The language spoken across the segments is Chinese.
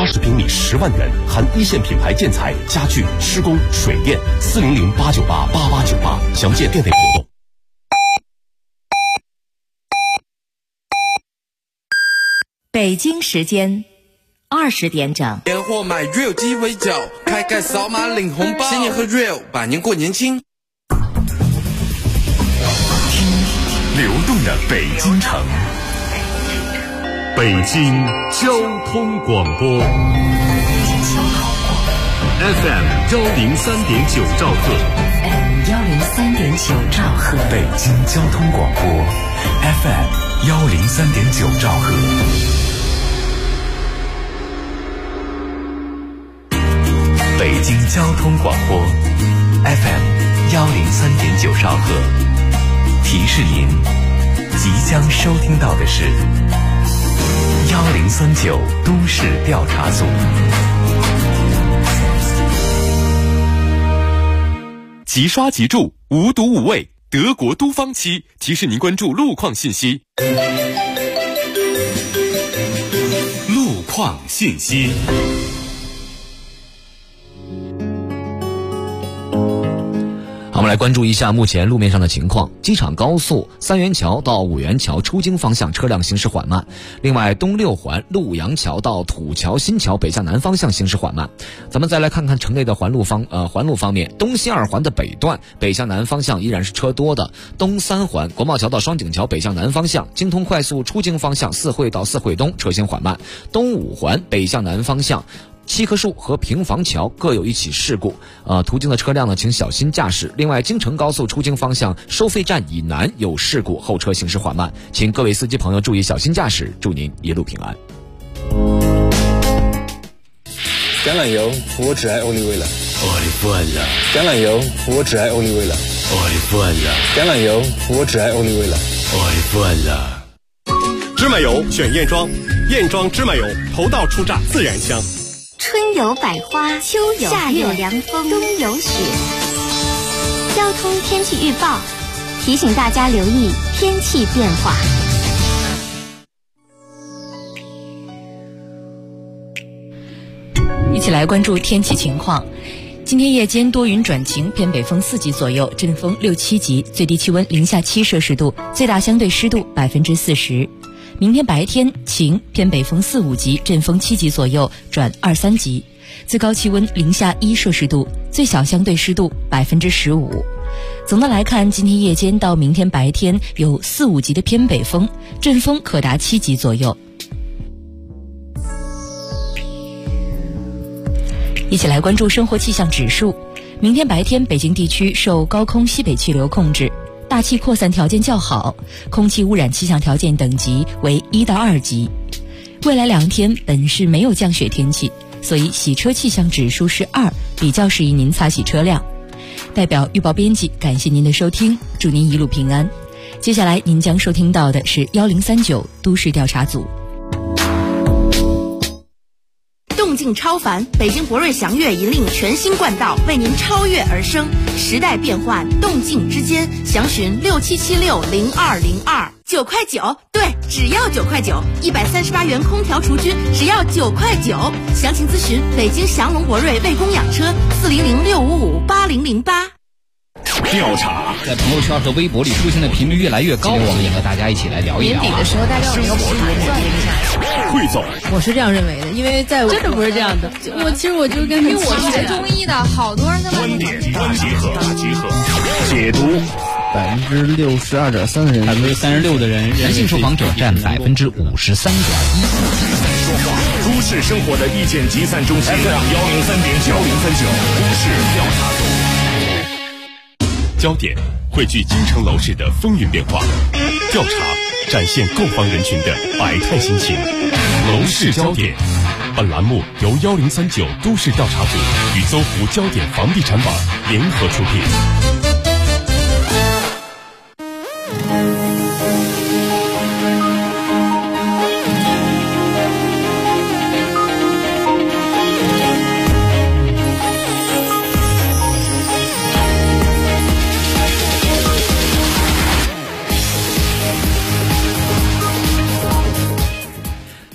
80平米10万元，含一线品牌建材、家具、施工、水电。400-898-8898，详见店内活动。 北京时间20点整。 年货买 Real 鸡尾酒，开盖扫码领红包，新年和 Real， 百年过年轻。 听流动的北京城，北京交通广播 FM 103.9兆赫 103.9兆赫， 北京交通广播 FM 103.9兆赫。北京交通广播 FM 103.9兆赫，提示您即将收听到的是1039都市调查组。 即刷即住，无毒无味，德国都芳漆提示您关注路况信息。 路况信息。 好，我们来关注一下目前路面上的情况。机场高速三元桥到五元桥出京方向车辆行驶缓慢。另外，东六环陆阳桥到土桥新桥北向南方向行驶缓慢。咱们再来看看城内的环路方面，东西二环的北段北向南方向依然是车多的。东三环国贸桥到双井桥北向南方向，京通快速出京方向四惠到四惠东车行缓慢。东五环北向南方向七棵树和平房桥各有一起事故，途经的车辆呢，请小心驾驶。另外，京承高速出京方向收费站以南有事故，后车行驶缓慢，请各位司机朋友注意小心驾驶，祝您一路平安。 橄榄油，我只爱欧丽薇了。 我的饭了。 橄榄油，我只爱欧丽薇了。 我的饭了。 橄榄油，我只爱欧丽薇了。 我的饭了。 芝麻油选燕庄，燕庄芝麻油头道出榨自然香。 春有百花，秋有夏有凉风，冬有雪。交通天气预报提醒大家留意天气变化。 一起来关注天气情况。今天夜间多云转晴，偏北风4级左右，阵风6、7级，最低气温零下7摄氏度，最大相对湿度40%。明天白天晴，偏北风4、5级，阵风7级左右转2、3级，最高气温零下1摄氏度，最小相对湿度15%。总的来看，今天夜间到明天白天有4、5级的偏北风，阵风可达7级左右。一起来关注生活气象指数。明天白天北京地区受高空西北气流控制，大气扩散条件较好，空气污染气象条件等级为1到2级。未来2天本市没有降雪天气，所以洗车气象指数是2，比较适宜您擦洗车辆。代表预报编辑感谢您的收听，祝您一路平安。接下来您将收听到的是1039都市调查组。 动静超凡，北京博瑞祥越引领全新冠道，为您超越而生。时代变幻，动静之间，详询67760202，9块9，对，只要9块9，138元空调除菌，只要9块9。详情咨询北京祥龙博瑞卫工养车，400655808。 调查在朋友圈和微博里出现的频率越来越高，我们也和大家一起来聊一聊。 年底的时候，大家有没有盘算一下？ 汇总， 我是这样认为的，因为在真的不是这样的。其实我就跟因为我学中医的，好多人他们观点大集合，解读 62.3%的人 ，36%的人，男性受访者占53.1%。 都市生活的意见集散中心，103.9都市调查组。 焦点汇聚京城楼市的风云变化，调查展现购房人群的百态心情。楼市焦点，本栏目由1039都市调查组与搜狐焦点房地产网联合出品。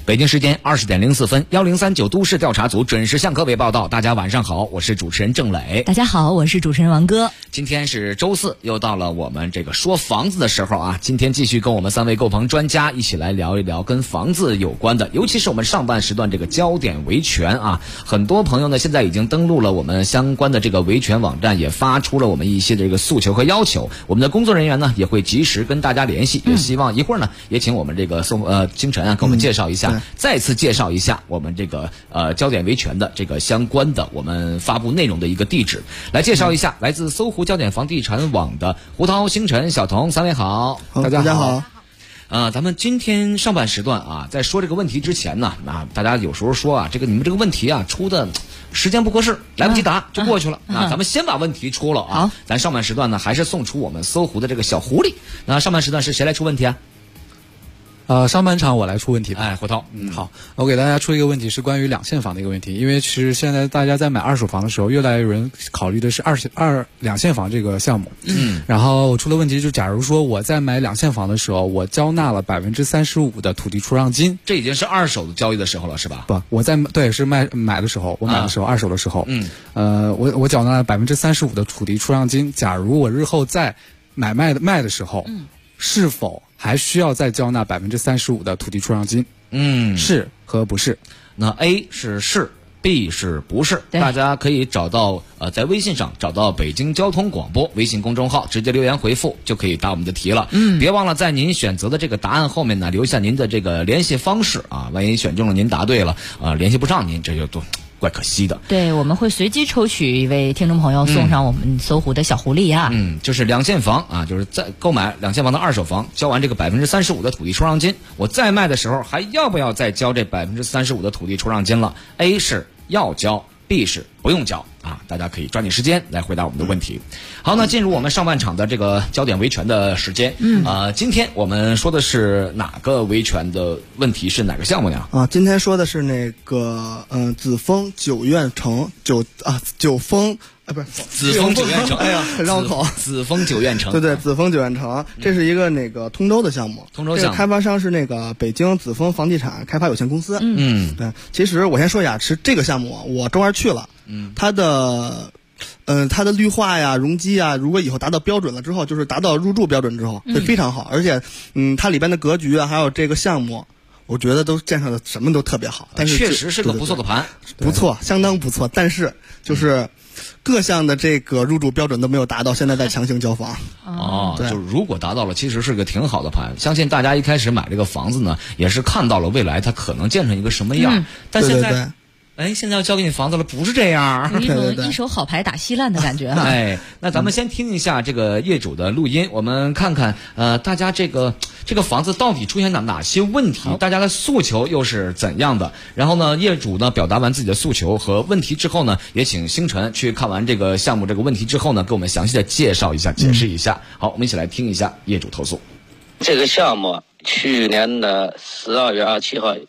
北京时间20点04分，1039都市调查组准时向各位报道。大家晚上好，我是主持人郑磊。 大家好，我是主持人王哥。 今天是周四，又到了我们这个说房子的时候啊。今天继续跟我们3位购房专家一起来聊一聊跟房子有关的，尤其是我们上半时段这个焦点维权啊。很多朋友呢现在已经登录了我们相关的这个维权网站，也发出了我们一些这个诉求和要求。我们的工作人员呢也会及时跟大家联系，也希望一会儿呢也请我们这个清晨啊给我们介绍一下，再次介绍一下我们这个焦点维权的这个相关的我们发布内容的一个地址。来介绍一下来自搜狐焦点房地产网的胡涛、星辰、小童3位好。 大家好。 咱们今天上半时段啊，在说这个问题之前呢，大家有时候说啊，这个你们这个问题啊出的时间不合适，来不及答就过去了。咱们先把问题出了啊。咱上半时段呢还是送出我们搜狐的这个小狐狸。那上半时段是谁来出问题啊？ 上半场我来出问题吧。 胡涛， 好，我给大家出一个问题，是关于两线房的一个问题。因为其实现在大家在买二手房的时候，越来越有人考虑的是两线房这个项目。然后我出了问题，就假如说我在买两线房的时候，我交纳了35%的土地出让金， 这已经是二手的交易的时候了，是吧？ 不，我在是买的时候，我买的时候，二手的时候，我缴纳了35%的土地出让金。假如我日后在卖的时候，是否还需要再交纳35%的土地出让金？是和不是？ 那 A 是 B 是不是？大家可以找到在微信上找到北京交通广播微信公众号，直接留言回复就可以答我们的题了。别忘了在您选择的这个答案后面呢留下您的这个联系方式啊，万一选中了您答对了联系不上您，这就多怪可惜的。 对，我们会随机抽取一位听众朋友送上我们搜狐的小狐狸啊。 就是两线房啊，就是在购买两线房的二手房，交完这个35%的土地出让金，我再卖的时候还要不要再交这35%的土地出让金了？ A 是要交， B 是不用交啊。大家可以抓紧时间来回答我们的问题。好，那进入我们上半场的这个焦点维权的时间。今天我们说的是哪个维权的问题，是哪个项目呀？ 今天说的是那个紫峰九苑城九峰。不是紫峰九苑城， 哎呀，很绕口。 紫峰九苑城， 对，紫峰九苑城，这是一个那个通州的项目。 通州项目开发商是那个北京紫峰房地产开发有限公司。对。其实我先说一下，是这个项目我周二去了。它的绿化呀、容积啊，如果以后达到标准了之后，就是达到入住标准之后，会非常好。而且，它里边的格局啊，还有这个项目，我觉得都建设的什么都特别好。但是确实是个不错的盘， 不错，相当不错。但是就是各项的这个入住标准都没有达到，现在在强行交房。 就是如果达到了，其实是个挺好的盘。相信大家一开始买这个房子呢，也是看到了未来它可能建成一个什么样。但现在现在要交给你房子了，不是这样， 有一种一手好牌打稀烂的感觉哈。 那咱们先听一下这个业主的录音，我们看看大家这个房子到底出现哪些问题，大家的诉求又是怎样的。然后呢，业主呢表达完自己的诉求和问题之后呢，也请星辰去看完这个项目这个问题之后呢，给我们详细的介绍一下、解释一下。好，我们一起来听一下业主投诉。 这个项目去年的12月27号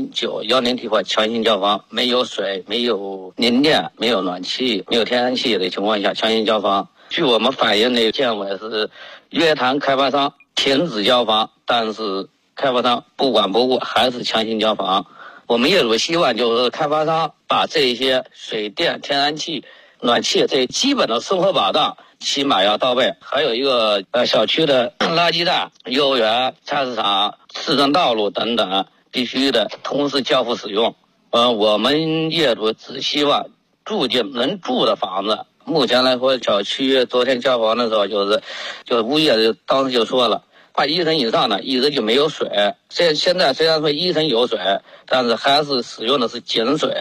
0910提货强行交房，没有水、没有凝电、没有暖气、没有天然气的情况下强行交房。据我们反映的建委是约谈开发商停止交房，但是开发商不管不顾，还是强行交房。我们业主希望就是开发商把这些水电、天然气、暖气这基本的生活保障起码要到位。还有一个小区的垃圾站、幼儿园、菜市场、市政道路等等必须的同时交付使用。我们业主只希望住进能住的房子。目前来说，小区昨天交房的时候，就是物业当时就说了，快1层以上的一直就没有水。现在虽然说1层有水，但是还是使用的是井水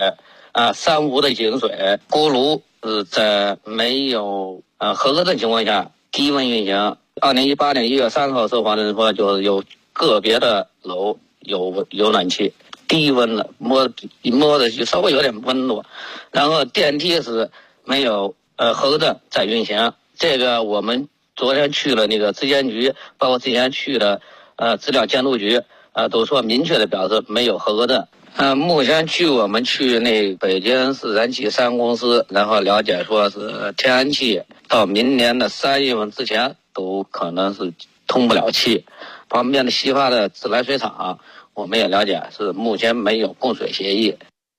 3无的井水。锅炉是在没有合格的情况下低温运行。2018年1月3号收房的人说，就是有个别的楼有暖气，低温的摸的就稍微有点温度。然后电梯是没有合格证在运行。这个我们昨天去了那个质监局，包括之前去的质量监督局都说明确的表示没有合格证。目前我们去那北京市燃气3公司，然后了解说是天然气到明年的3月份之前都可能是通不了气。旁边的西发的自来水厂， 我们也了解是目前没有供水协议。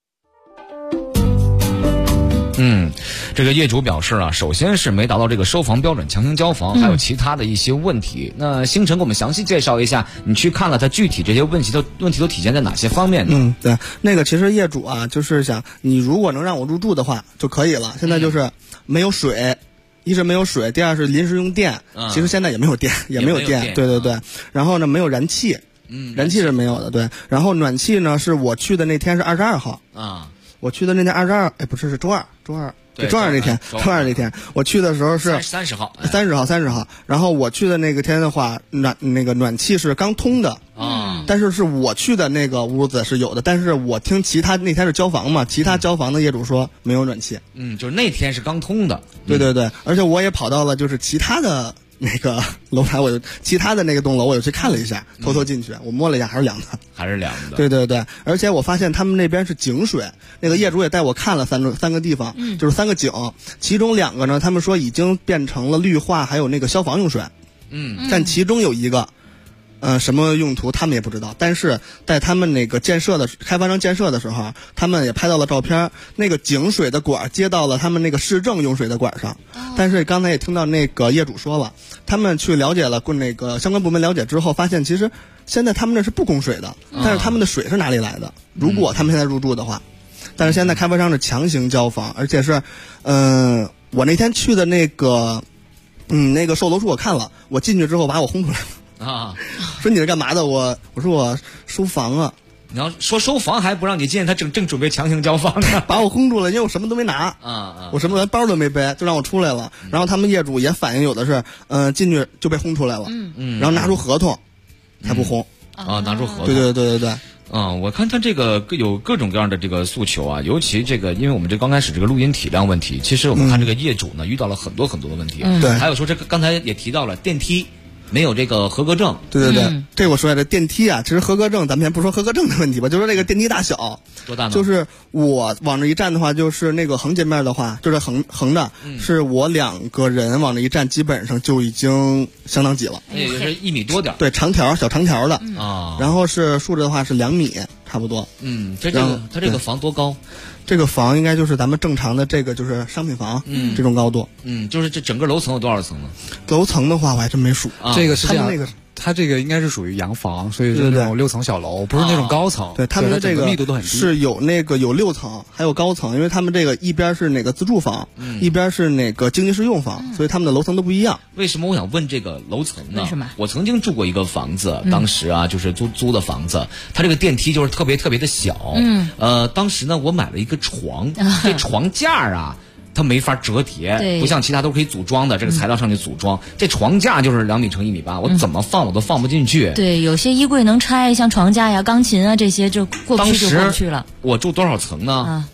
这个业主表示啊，首先是没达到这个收房标准强行交房，还有其他的一些问题。那星辰给我们详细介绍一下，你去看了他具体这些问题都体现在哪些方面呢？ 对，那个其实业主啊，就是想你如果能让我入住的话就可以了。现在就是没有水，一是没有水，第二是临时用电，其实现在也没有电，也没有电，对对对。然后呢，没有燃气，燃气是没有的，对。然后暖气呢，是我去的那天是22号啊，我去的那天22，不是，是周二。对，周二那天，我去的时候是 30号。 然后我去的那个天的话，暖气是刚通的啊，但是我去的那个屋子是有的，但是我听其他那天是交房嘛，其他交房的业主说没有暖气。 就是那天是刚通的。 对对对，而且我也跑到了就是其他的那个楼盘，其他的那个栋楼我又去看了一下，偷偷进去，我摸了一下，还是凉的。对对对，而且我发现他们那边是井水，那个业主也带我看了三个地方，就是3个井，其中2个呢，他们说已经变成了绿化，还有那个消防用水，但其中有一个。什么用途他们也不知道，但是在他们那个开发商建设的时候，他们也拍到了照片，那个井水的管接到了他们那个市政用水的管上。但是刚才也听到那个业主说了，他们去了解了那个相关部门了解之后，发现其实现在他们那是不供水的，但是他们的水是哪里来的？如果他们现在入住的话，但是现在开发商是强行交房，而且是我那天去的那个售楼处我看了，我进去之后把我轰出来了。说你是干嘛的？我说我收房啊。 你要说收房还不让你进，他正准备强行交房呢， 把我轰住了，因为我什么都没拿我什么连包都没背，就让我出来了。然后他们业主也反映有的是进去就被轰出来了，然后拿出合同才不轰拿出合同。 对。 我看他这个有各种各样的这个诉求啊，尤其这个，因为我们这刚开始这个录音体量问题，其实我们看这个业主呢遇到了很多很多的问题， 对， 还有说这个刚才也提到了电梯。没有这个合格证， 对，这我说下这电梯啊，其实合格证咱们先不说合格证的问题吧，就说这个电梯大小多大呢？ 就是我往这一站的话，就是那个横截面的话，就是横的，是我2个人往这一站，基本上就已经相当挤了， 也就是1米多点， 对，小长条的然后是竖着的话是2米差不多， 它这个房多高？ 这个房应该就是咱们正常的这个就是商品房，这种高度， 就是这整个楼层有多少层呢？ 楼层的话我还真没数， 这个是这样，它这个应该是属于洋房，所以是那种6层小楼，不是那种高层。 对，他们的这个密度都很低， 是有6层，还有高层，因为他们这个一边是哪个自住房，一边是哪个经济适用房，所以他们的楼层都不一样。 为什么我想问这个楼层呢？ 为什么？ 我曾经住过一个房子，当时啊就是租的房子，它这个电梯就是特别特别的小。当时呢我买了一个床，这床架啊。它没法折叠，不像其他都可以组装的，这个材料上去组装。这床架就是2米乘1米8，我怎么放我都放不进去。 对，有些衣柜能拆，像床架呀、钢琴啊这些就过不去了。 我住多少层呢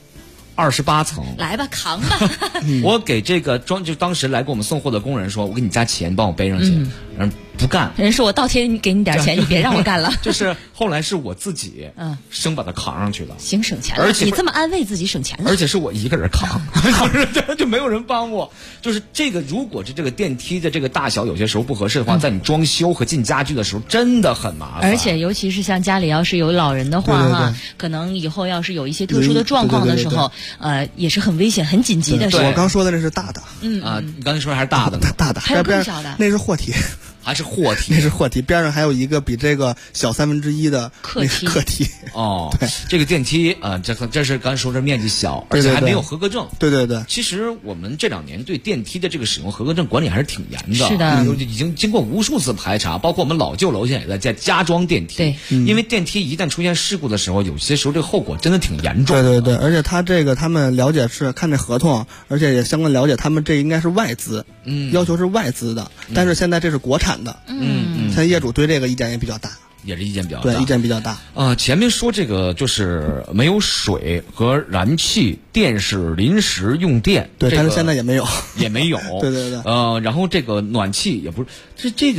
？28层。 来吧，扛吧。 我给这个就当时来给我们送货的工人说，我给你加钱，帮我背上去。不干， 人说我倒贴给你点钱，你别让我干了。 就是后来是我自己生把它扛上去的， 行，省钱了。 而且你这么安慰自己省钱了， 而且是我一个人扛，就没有人帮我。就是这个，如果是这个电梯的这个大小有些时候不合适的话，在你装修和进家具的时候真的很麻烦。 而且尤其是像家里要是有老人的话可能以后要是有一些特殊的状况的时候，也是很危险、很紧急的事。 我刚说的那是大的， 你刚才说还是大的呢， 大的， 还有更小的， 那是货梯。 还是货梯， 那是货梯，边上还有一个比这个小1/3的客梯。 对，这个电梯这是刚才说这面积小，而且还没有合格证。 对。 其实我们这2年对电梯的这个使用合格证管理还是挺严的。 是的， 已经经过无数次排查，包括我们老旧楼现在也在加装电梯。 对， 因为电梯一旦出现事故的时候，有些时候这个后果真的挺严重的。对，而且他们了解是看这合同，而且也相关了解他们这应该是外资，要求是外资的，但是现在这是国产的。现在业主对这个意见也比较大， 也是意见比较大。 对，意见比较大。 前面说这个就是没有水和燃气，电是临时用电。 对，但是现在也没有， 也没有。 对。 然后这个暖气也不是，这个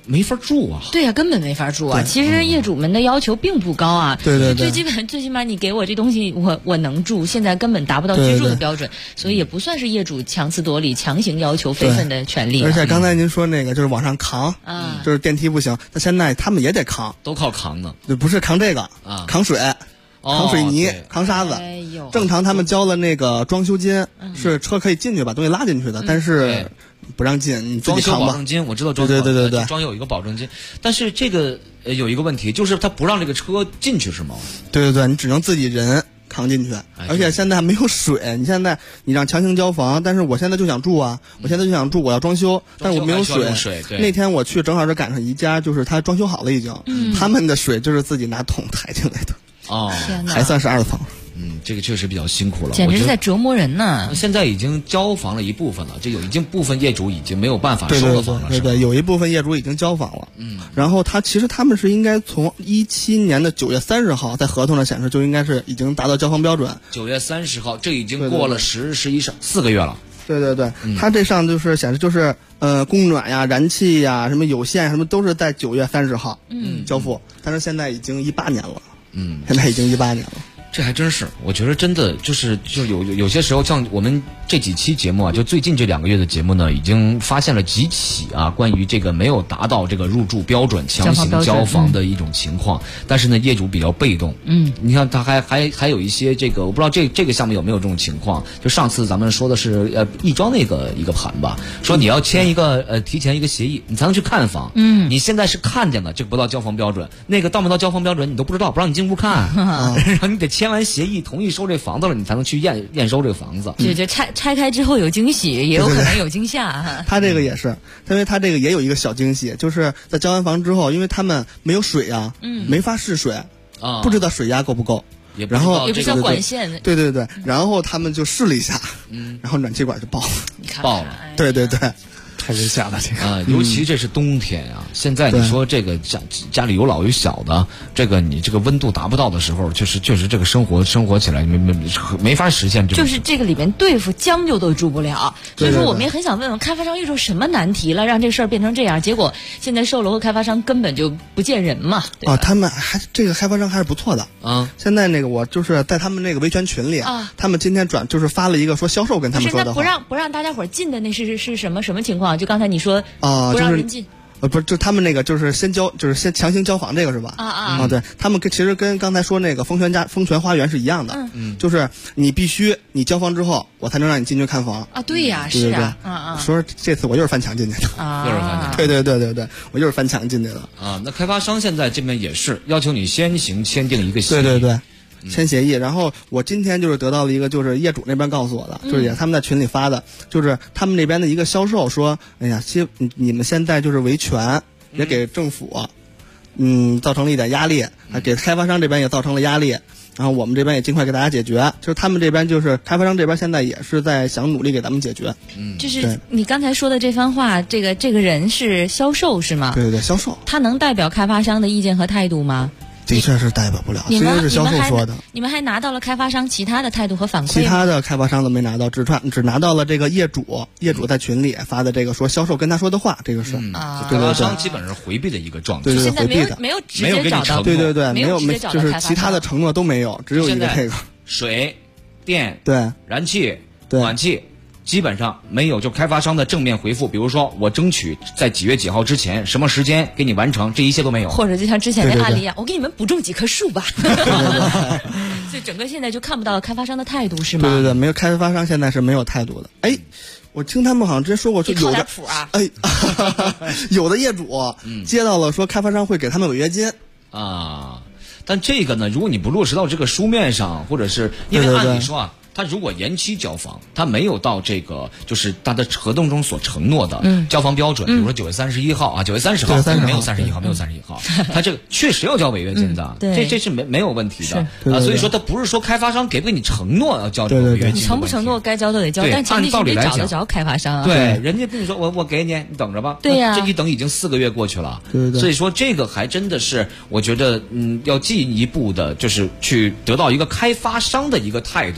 没法住啊。 对呀，根本没法住啊。其实业主们的要求并不高啊。 对， 最起码你给我这东西，我能住，现在根本达不到居住的标准，所以也不算是业主强词夺理、强行要求非分的权利。 而且刚才您说那个就是往上扛，就是电梯不行，那现在他们也得扛， 都靠扛呢。 对，不是扛这个，扛水。扛水泥，扛沙子。正常他们交了那个装修金，是车可以进去把东西拉进去的，但是不让进，你自己扛吧。 装修保证金我知道，对，装修有一个保证金，但是这个有一个问题，就是他不让这个车进去是吗？ 对，你只能自己人扛进去，而且现在还没有水。你现在你让强行交房，但是我现在就想住啊，我要装修，但是我没有水。那天我去正好是赶上一家，就是他装修好了已经，他们的水就是自己拿桶抬进来的。还算是2层。 这个确实比较辛苦了， 简直是在折磨人呢。 现在已经交房了一部分了，这已经部分业主已经没有办法收了房了， 对，有一部分业主已经交房了。然后其实他们是应该从17年的9月30号，在合同上显示就应该是已经达到交房标准。 9月30号，这已经过了11、4个月了。 对，他这上就是显示就是供暖呀、燃气呀、什么有线什么都是在9月30号交付，但是现在已经18年了。现在已经18年了。 这还真是，我觉得真的就有些时候，像我们这几期节目啊，就最近这2个月的节目呢，已经发现了几起关于这个没有达到这个入住标准强行交房的一种情况。但是呢，业主比较被动。你看他还有一些这个，我不知道这个项目有没有这种情况。就上次咱们说的是亦庄一个盘吧，说你要签一个提前一个协议，你才能去看房。你现在是看见了这个不到交房标准，那个到没到交房标准你都不知道，不让你进屋看，然后你得签完协议同意收这房子了，你才能去验收这个房子。 就拆开之后有惊喜，也有可能有惊吓。 他这个也是，因为他这个也有一个小惊喜，就是在交完房之后，因为他们没有水啊，没法试水不知道水压够不够， 然后也不知道管线。 对，然后他们就试了一下，然后暖气管就爆了。 你看， 爆了。 对。 太危险了，这个尤其这是冬天啊！现在你说这个家里有老有小的，这个你这个温度达不到的时候，确实这个生活起来没法实现。 就是这个里面对付将就都住不了，所以说我们也很想问问开发商遇到什么难题了，让这事儿变成这样。结果现在售楼和开发商根本就不见人嘛。 他们这个开发商还是不错的现在那个我就是在他们那个维权群里他们今天就是发了一个说销售跟他们说的话。 那不让大家伙进的那是什么情况？就刚才你说不让人进。 不是，就他们那个就是先强行交房这个是吧？对，他们其实跟刚才说那个丰泉花园是一样的，就是你必须你交房之后，我才能让你进去看房对呀，是啊， 说这次我又是翻墙进去的又是翻墙， 对，我又是翻墙进去的那开发商现在这边也是要求你先行签订一个协议， 对。签协议，然后我今天就是得到了一个，就是业主那边告诉我的，就是也他们在群里发的，就是他们那边的一个销售说，哎呀，你们现在就是维权，也给政府，造成了一点压力，给开发商这边也造成了压力，然后我们这边也尽快给大家解决，就是他们这边就是开发商这边现在也是在想努力给咱们解决。 就是你刚才说的这番话，这个人是销售是吗？ 对，销售， 他能代表开发商的意见和态度吗？ 的确是代表不了，虽然是销售说的。 你们还拿到了开发商其他的态度和反馈？ 其他的开发商都没拿到，只拿到了这个业主在群里发的这个说销售跟他说的话，这个是开发商基本上是回避的一个状态。 对， 现在回避的， 没有直接找到， 对，没有就是其他的承诺都没有，只有一个这个水电对燃气暖气。基本上没有就开发商的正面回复，比如说我争取在几月几号之前什么时间给你完成，这一切都没有。 或者就像之前那案例我给你们补种几棵树吧。所以整个现在就看不到开发商的态度是吗？ 对，没有，开发商现在是没有态度的。我听他们好像之前说过，有的有的业主接到了说开发商会给他们违约金但这个呢，如果你不落实到这个书面上，或者是因为按理说他如果延期交房，他没有到这个就是他的合同中所承诺的交房标准，比如说9月31号9月30号没有31号，他这个确实要交违约金的，这是没有问题的所以说他不是说开发商给不给你承诺要交这个违约金， 你承不承诺该交都得交，但前提是你找得着开发商对，人家跟你说我给你等着吧， 对呀， 这一等已经4个月过去了， 对， 所以说这个还真的是我觉得要进一步的就是去得到一个开发商的一个态度，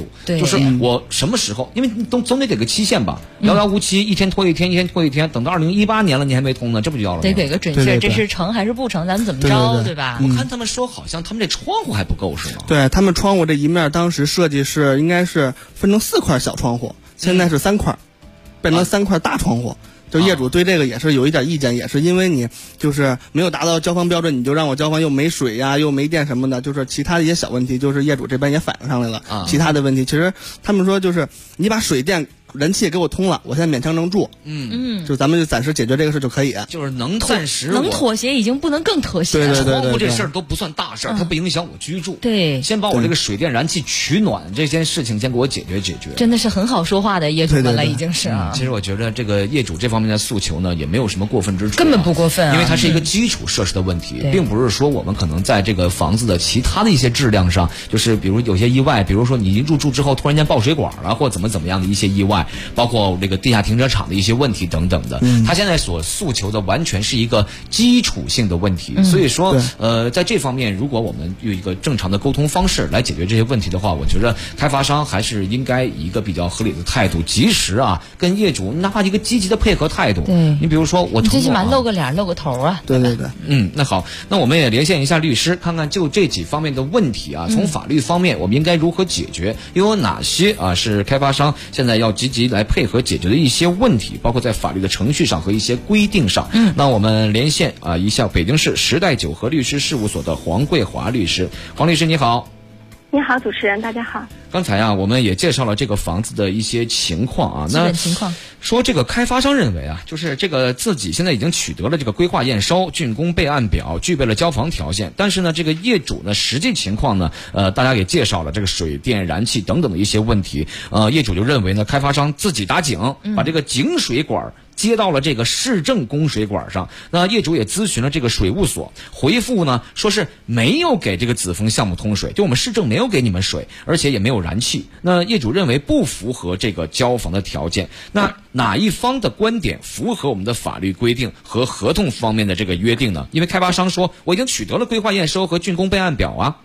就是我什么时候，因为你总得给个期限吧，遥遥无期，一天拖一天，一天拖一天，等到2018年了你还没通呢，这不就要了吗？ 得给个准确，这是成还是不成，咱们怎么着，对吧？ 我看他们说好像他们这窗户还不够是吗？ 对，他们窗户这一面当时设计是应该是分成4块小窗户，现在是3块，变成3块大窗户。就业主对这个也是有一点意见，也是因为你就是没有达到交房标准，你就让我交房又没水呀，又没电什么的，就是其他的一些小问题，就是业主这边也反映上来了。其他的问题，其实他们说就是你把水电人气也给我通了，我现在勉强能住。就咱们就暂时解决这个事就可以。 就是能暂时能妥协，已经不能更妥协了。 对， 窗户这事儿都不算大事儿，它不影响我居住。 对， 先把我这个水电燃气取暖这件事情先给我解决。 真的是很好说话的业主们了，已经是啊。 其实我觉得这个业主这方面的诉求呢，也没有什么过分之处， 根本不过分， 因为它是一个基础设施的问题，并不是说我们可能在这个房子的其他的一些质量上，就是比如有些意外，比如说你入住之后突然间爆水管了，或怎么样的一些意外，包括这个地下停车场的一些问题等等的，他现在所诉求的完全是一个基础性的问题。所以说在这方面如果我们用一个正常的沟通方式来解决这些问题的话，我觉得开发商还是应该以一个比较合理的态度，及时跟业主哪怕一个积极的配合态度。你比如说我最起码露个脸露个头啊。 对。 那好，那我们也连线一下律师，看看就这几方面的问题从法律方面我们应该如何解决，又有哪些是开发商现在要积极来配合解决的一些问题，包括在法律的程序上和一些规定上。那我们连线一下北京市时代九和律师事务所的黄桂华律师。黄律师你好。 你好，主持人，大家好。 刚才我们也介绍了这个房子的一些情况基本情况。 说这个开发商认为就是这个自己现在已经取得了这个规划验收、竣工备案表，具备了交房条件，但是呢，这个业主呢实际情况呢，大家也介绍了这个水电、燃气等等的一些问题，业主就认为呢，开发商自己打井，把这个井水管接到了这个市政供水管上。那业主也咨询了这个水务所，回复呢说是没有给这个紫峰项目通水，就我们市政没有给你们水，而且也没有燃气。那业主认为不符合这个交房的条件。那哪一方的观点符合我们的法律规定和合同方面的这个约定呢？因为开发商说我已经取得了规划验收和竣工备案表啊。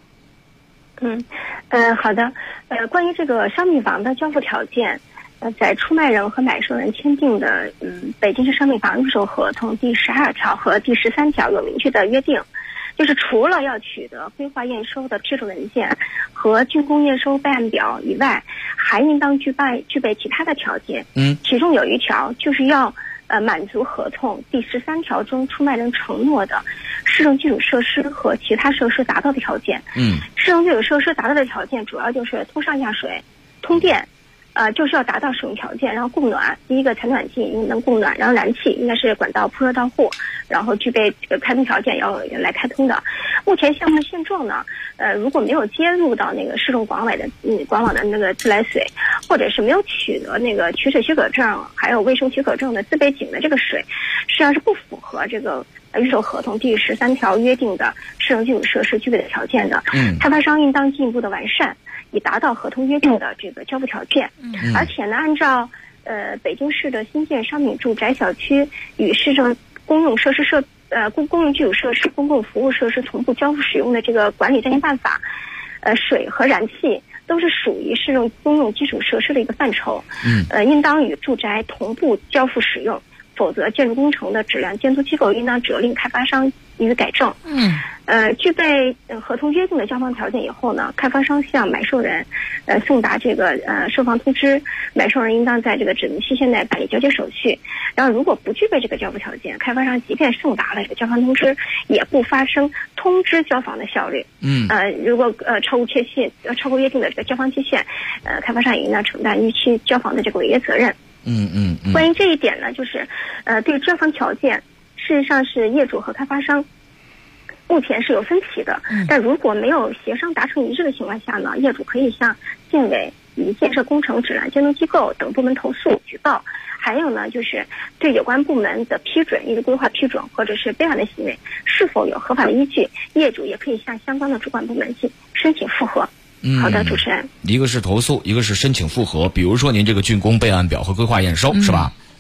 好的。关于这个商品房的交付条件，在出卖人和买受人签订的北京市商品房入手合同第12条和第13条有明确的约定，就是除了要取得规划验收的批准文件和竣工验收备案表以外，还应当具备其他的条件。其中有一条就是要满足合同第13条中出卖人承诺的市政基础设施和其他设施达到的条件。市政基础设施达到的条件主要就是通上下水、通电。就是要达到使用条件，然后供暖，第一个采暖器能供暖，然后燃气应该是管道铺设到户，然后具备开通条件要来开通的。目前项目的现状呢，如果没有接入到那个市政管网的那个自来水，或者是没有取得那个取水许可证还有卫生许可证的自备井的这个水，实际上是不符合这个预售合同第13条约定的市政基础设施具备的条件的。开发商应当进一步的完善，以达到合同约定的这个交付条件。而且呢，按照北京市的新建商品住宅小区与市政公用设施公用基础设施、公共服务设施同步交付使用的这个管理暂行办法，水和燃气都是属于市政公用基础设施的一个范畴。应当与住宅同步交付使用，否则建筑工程的质量监督机构应当责令开发商予以改正。具备合同约定的交房条件以后呢，开发商向买受人送达这个售房通知，买受人应当在这个指定期限内办理交接手续。然后如果不具备这个交付条件，开发商即便送达了这个交房通知，也不发生通知交房的效率。如果超过约定的这个交房期限，开发商也应当承担逾期交房的这个违约责任。关于这一点呢，就是对交房条件，事实上是业主和开发商目前是有分歧的。但如果没有协商达成一致的情况下呢，业主可以向建委与建设工程质量监督机构等部门投诉举报。还有呢，就是对有关部门的批准，一个规划批准或者是备案的行为是否有合法的依据，业主也可以向相关的主管部门去申请复核。好的，主持人。 一个是投诉，一个是申请复核。比如说您这个竣工备案表和规划验收，是吧？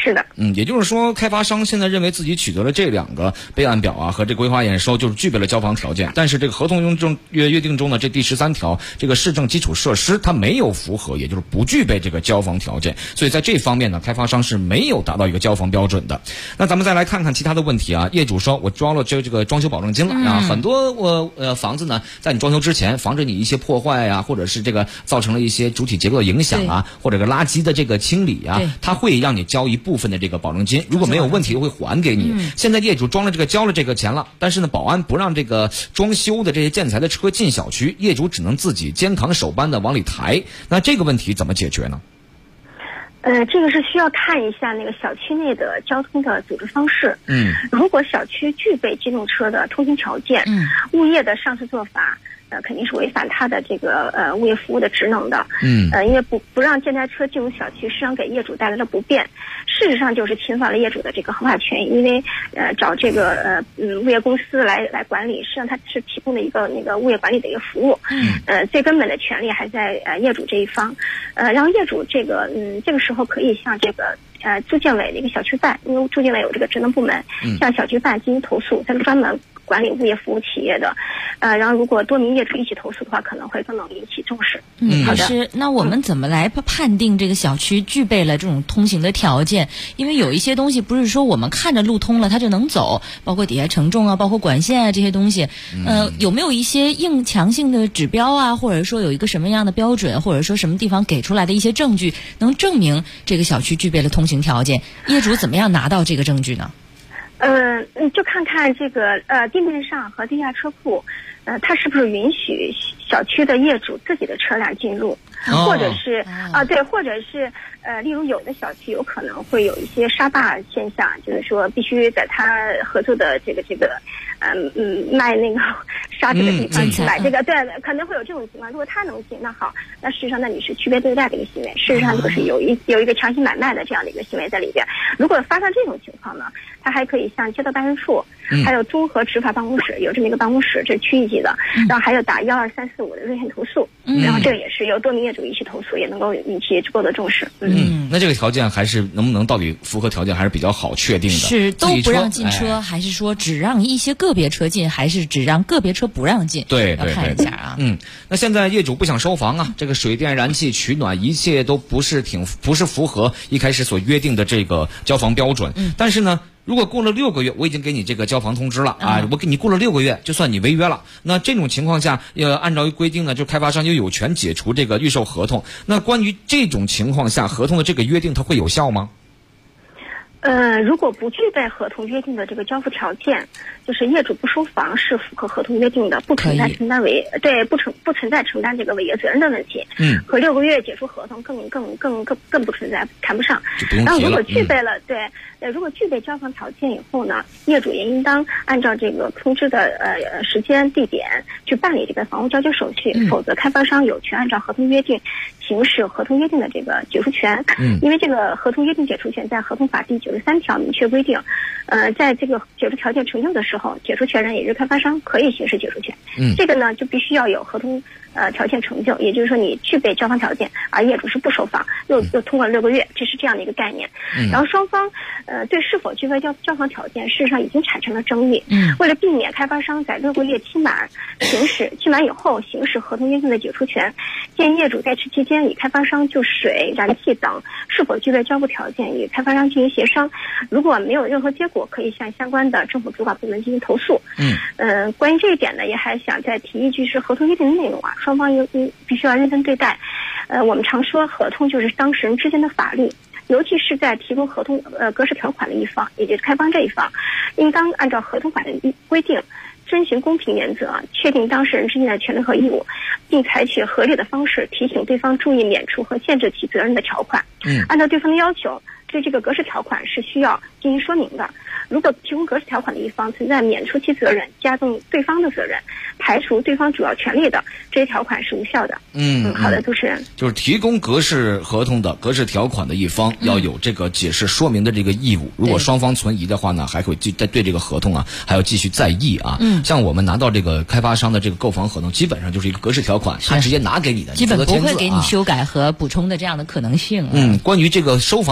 是的。 也就是说，开发商现在认为自己取得了这2个备案表啊和这规划验收，就是具备了交房条件。但是这个合同中约定中的这第13条，这个市政基础设施它没有符合，也就是不具备这个交房条件。所以在这方面呢，开发商是没有达到一个交房标准的。那咱们再来看看其他的问题啊。业主说我交了这个装修保证金了啊，很多房子呢，在你装修之前，防止你一些破坏啊，或者是这个造成了一些主体结构的影响啊，或者个垃圾的这个清理啊，它会让你交一部分的这个保证金，如果没有问题会还给你。现在业主交了这个钱了，但是呢，保安不让这个装修的这些建材的车进小区，业主只能自己肩扛手搬的往里抬。那这个问题怎么解决呢？ 这个是需要看一下那个小区内的交通的组织方式。如果小区具备机动车的通行条件，物业的上述做法肯定是违反他的这个物业服务的职能的。因为不让建材车进入小区，实际上给业主带来了不便，事实上就是侵犯了业主的这个合法权益。因为找这个物业公司来管理，实际上它是提供的一个那个物业管理的一个服务。最根本的权利还在业主这一方。然后业主这个时候可以向这个住建委的一个小区办，因为住建委有这个职能部门，向小区办进行投诉，它是专门管理物业服务企业的。然后如果多名业主一起投诉的话，可能会更能引起重视。 好的。那我们怎么来判定这个小区具备了这种通行的条件？因为有一些东西不是说我们看着路通了它就能走，包括底下承重啊，包括管线啊这些东西。有没有一些硬强性的指标啊，或者说有一个什么样的标准，或者说什么地方给出来的一些证据，能证明这个小区具备了通行条件？业主怎么样拿到这个证据呢？ 就看看这个地面上和地下车库，它是不是允许小区的业主自己的车辆进入，或者是或者是例如有的小区有可能会有一些沙坝现象，就是说必须在他合作的这个卖那个沙子的地方去买这个，对，可能会有这种情况。如果他能进，那好，那事实上那你是区别对待的一个行为，事实上就是有一个强行买卖的这样的一个行为在里边。如果发生这种情况呢，他还可以向街道办事处，还有综合执法办公室有这么一个办公室，这是区域级的，然后还有打12345的热线投诉，然后这个也是由多名业主一起投诉，也能够引起足够的重视。 那这个条件还是能不能到底符合条件还是比较好确定的。 是都不让进车，还是说只让一些个别车进，还是只让个别车不让进？ 对， 要看一下啊。 那现在业主不想收房啊，这个水电燃气取暖一切都不是符合一开始所约定的这个交房标准。但是呢，如果过了6个月，我已经给你这个交房通知了啊，我给你过了6个月，就算你违约了。那这种情况下，按照规定呢，就开发商就有权解除这个预售合同。那关于这种情况下，合同的这个约定它会有效吗？ 如果不具备合同约定的这个交付条件，就是业主不收房是符合合同约定的，不存在承担不存在承担这个违约责任的问题。和6个月解除合同更不存在，谈不上。然后如果具备了如果具备交房条件以后呢，业主也应当按照这个通知的时间地点去办理这个房屋交接手续，否则开发商有权按照合同约定行使合同约定的这个解除权。因为这个合同约定解除权在合同法第93条明确规定，在这个解除条件成就的时候，解除权人也就是开发商可以行使解除权。这个呢就必须要有合同条件成就，也就是说你具备交房条件，而业主是不收房，又通过了6个月，这是这样的一个概念。然后双方对是否具备交房条件，事实上已经产生了争议。为了避免开发商在6个月期满以后行使合同约定的解除权，建议业主在此期间与开发商就水、燃气等是否具备交付条件与开发商进行协商，如果没有任何结果，可以向相关的政府主管部门进行投诉。关于这一点呢，也还想再提一句，是合同约定的内容啊，双方必须要认真对待。我们常说合同就是当事人之间的法律，尤其是在提供合同格式条款的一方，也就是开发这一方，应当按照合同法的规定，遵循公平原则，确定当事人之间的权利和义务，并采取合理的方式提醒对方注意免除和限制其责任的条款。按照对方的要求，对这个格式条款是需要进行说明的。如果提供格式条款的一方存在免除其责任、加重对方的责任、排除对方主要权利的，这些条款是无效的。好的，主持人。 就是提供格式合同的格式条款的一方要有这个解释说明的这个义务。如果双方存疑的话呢，还会对这个合同啊还要继续在议啊。像我们拿到这个开发商的这个购房合同，基本上就是一个格式条款，他直接拿给你的， 基本不会给你修改和补充的这样的可能性。 关于这个收房的违约问题。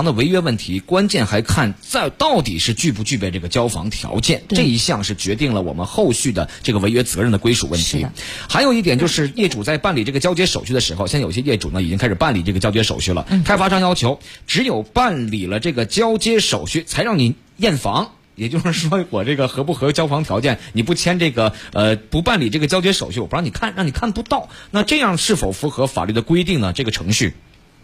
问题，关键还看到底是具不具备这个交房条件，这一项是决定了我们后续的这个违约责任的归属问题。还有一点就是业主在办理这个交接手续的时候，现在有些业主呢已经开始办理这个交接手续了。开发商要求只有办理了这个交接手续才让你验房。也就是说，我这个合不合交房条件，你不签这个不办理这个交接手续，我不让你看，让你看不到。那这样是否符合法律的规定呢？这个程序？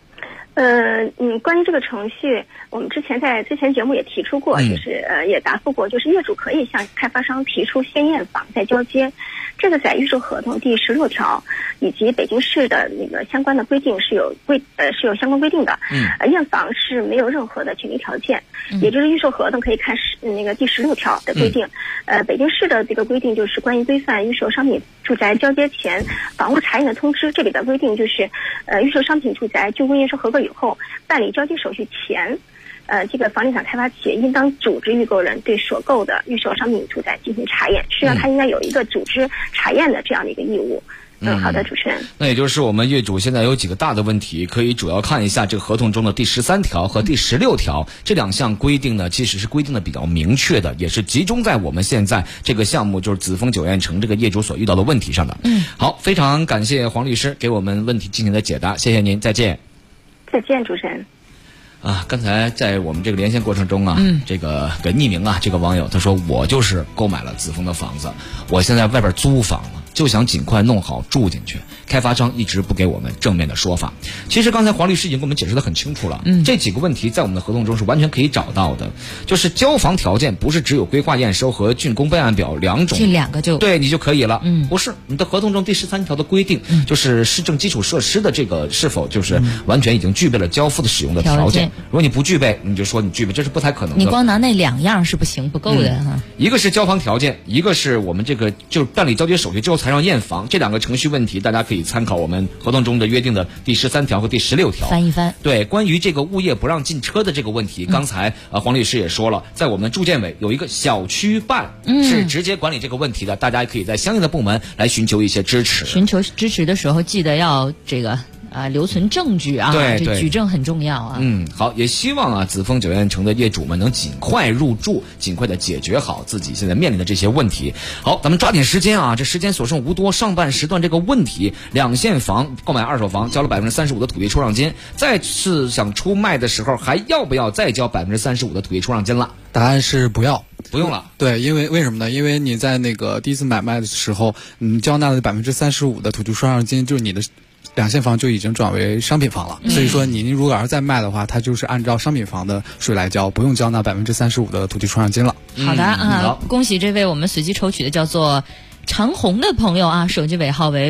关于这个程序，我们之前节目也提出过，就是也答复过，就是业主可以向开发商提出先验房再交接。这个在预售合同第16条以及北京市的那个相关的规定是有相关规定的。验房是没有任何的前提条件，也就是预售合同可以看那个第16条的规定。北京市的这个规定就是关于规范预售商品住宅交接前房屋查验的通知，这里的规定就是预售商品住宅就公验收合格以后，办理交接手续前，这个房地产开发企业应当组织预购人对所购的预售商品住宅进行查验，实际上它应该有一个组织查验的这样的一个义务。好的，主持人。 那也就是我们业主现在有几个大的问题，可以主要看一下这个合同中的第13条和第16条这2项规定呢，其实是规定的比较明确的，也是集中在我们现在这个项目就是紫峰九燕城这个业主所遇到的问题上的。好，非常感谢黄律师给我们问题进行的解答，谢谢您，再见。 再见，主持人。 刚才在我们这个连线过程中这个给匿名这个网友他说，我就是购买了紫峰的房子，我现在外边租房了，就想尽快弄好住进去，开发商一直不给我们正面的说法。其实刚才黄律师已经给我们解释得很清楚了，这几个问题在我们的合同中是完全可以找到的。就是交房条件不是只有规划验收和竣工备案表2种， 这2个就对你就可以了。不是，你的合同中第13条的规定，就是市政基础设施的这个是否就是完全已经具备了交付的使用的条件。如果你不具备，你就说你具备，这是不太可能的。 你光拿那2样是不行，不够的一个是交房条件，一个是我们这个就是办理交接手续之后才让验房，这2个程序问题大家可以参考我们合同中的约定的第13条和第16条翻一翻。 对，关于这个物业不让进车的这个问题，刚才黄律师也说了，在我们住建委有一个小区办是直接管理这个问题的，大家也可以在相应的部门来寻求一些支持。 寻求支持的时候记得要这个留存证据对， 这举证很重要好，也希望紫峰九燕城的业主们能尽快入住，尽快的解决好自己现在面临的这些问题。好，咱们抓紧时间这时间所剩无多，上半时段这个问题，2线房购买2手房交了35%的土地出让金，再次想出卖的时候还要不要再交35%的土地出让金了？ 答案是不要。 不用了。 对，因为什么呢？因为你在那个第一次买卖的时候，你交纳的35%的土地出让金，就是你的2线房就已经转为商品房了，所以说你如果要是再卖的话，它就是按照商品房的税来交，不用交纳35%的土地出让金了。 好的恭喜这位我们随机抽取的叫做长虹的朋友手机尾号为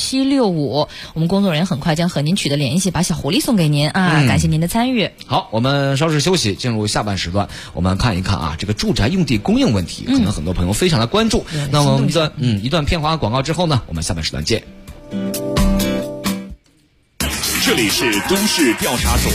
5765，我们工作人员很快将和您取得联系，把小狐狸送给您感谢您的参与。 好，我们稍事休息，进入下半时段，我们看一看这个住宅用地供应问题，可能很多朋友非常的关注。那么我们在一段片花广告之后呢，我们下半时段见。 这里是都市调查组。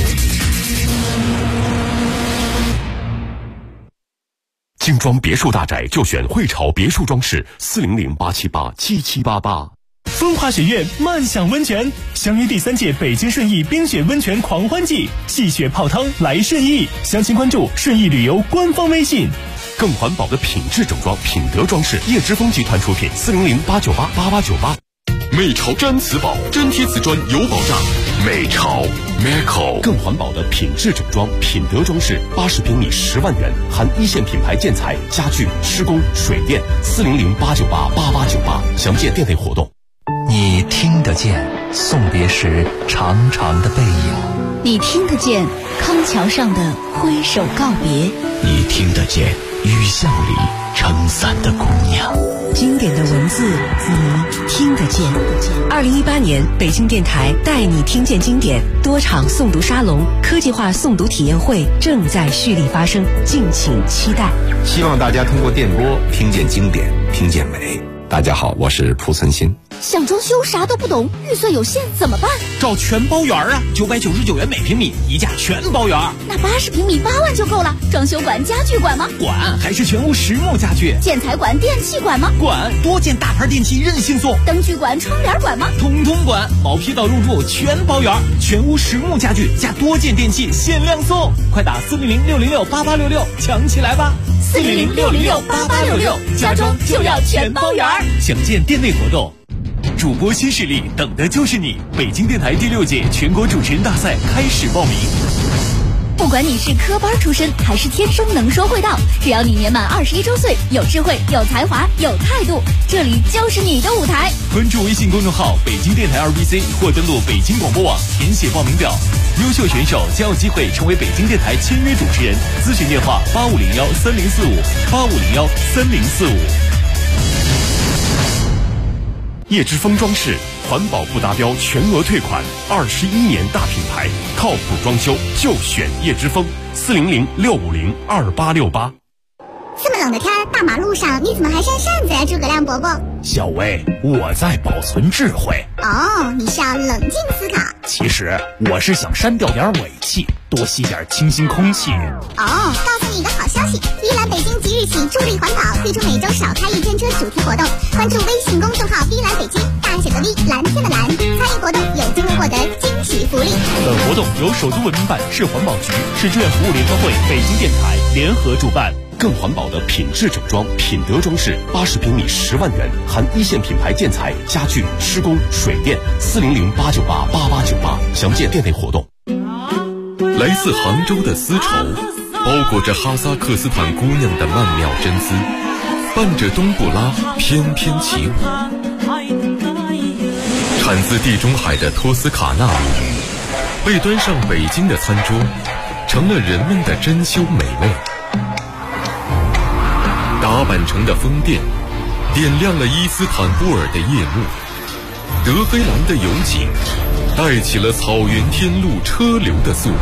精装别墅大宅就选汇潮别墅装饰，400-878-7788。 风华雪月漫享温泉，相约第3届北京顺义冰雪温泉狂欢季，戏雪泡汤来顺义，详情关注顺义旅游官方微信。 更环保的品质整装，品德装饰，叶之峰集团出品，400-898-8898。美潮毡瓷宝，粘贴瓷砖有保障。美潮 Meco 更环保的品质整装，品德装饰，80平米10万元，含1线品牌建材、家具、施工、水电，400-898-8898，详见店内活动。 你听得见送别时长长的背影， 你听得见康桥上的挥手告别， 你听得见雨巷里撑伞的姑娘。 经典的文字你听得见。2018年北京电台带你听见经典多场诵读沙龙、科技化诵读体验会正在蓄力发生，敬请期待。 希望大家通过电波听见经典，听见美。大家好，我是蒲存昕。 想装修啥都不懂，预算有限怎么办？ 找全包园啊，999元每平米，一价全包园。 那80平米8万就够了。装修馆、家具馆吗？ 管，还是全屋实木家具。 建材馆、电器馆吗？ 管，多件大牌电器任性送。 灯具馆、窗帘馆吗？ 通通管，毛坯到入住全包园，全屋实木家具加多件电器限量送。快打400-606-8866抢起来吧！400-606-8866，家装就要全包园。详见店内活动。主播新势力，等的就是你！北京电台第6届全国主持人大赛开始报名。 不管你是科班出身还是天生能说会道，只要你年满21周岁，有智慧、有才华、有态度，这里就是你的舞台。 关注微信公众号北京电台2BC 或登录北京广播网填写报名表。优秀选手将有机会成为北京电台签约主持人。咨询电话8501-3045，8501-3045。 叶之峰装饰环保不达标全额退款，21年大品牌，靠谱装修就选叶之峰，400-650-2868。 这么冷的天，大马路上你怎么还扇扇子呀，诸葛亮伯伯？ 小薇，我在保存智慧。 哦，你是要冷静思考。 其实我是想删掉点尾气，多吸点清新空气。 哦，告诉你一个好消息，依兰北京即日起助力环保，推出每周少开1天车主题活动。关注微信公众号 V 兰北京，大写的 V， 蓝天的蓝，参与活动有机会获得惊喜福利。 本活动由首都文明办、市环保局、市志愿服务联合会、北京电台联合主办。 更环保的品质整装，品德装饰，80平米10万元，含1线品牌建材、家具、施工、水电，400-898-8898，详见店内活动。 来自杭州的丝绸，包裹着哈萨克斯坦姑娘的曼妙真丝，伴着冬不拉翩翩起舞。产自地中海的托斯卡纳米，被端上北京的餐桌，成了人们的珍馐美味。打扮成的风电，点亮了伊斯坦布尔的夜幕。德黑兰的油井，带起了草原天路车流的速度。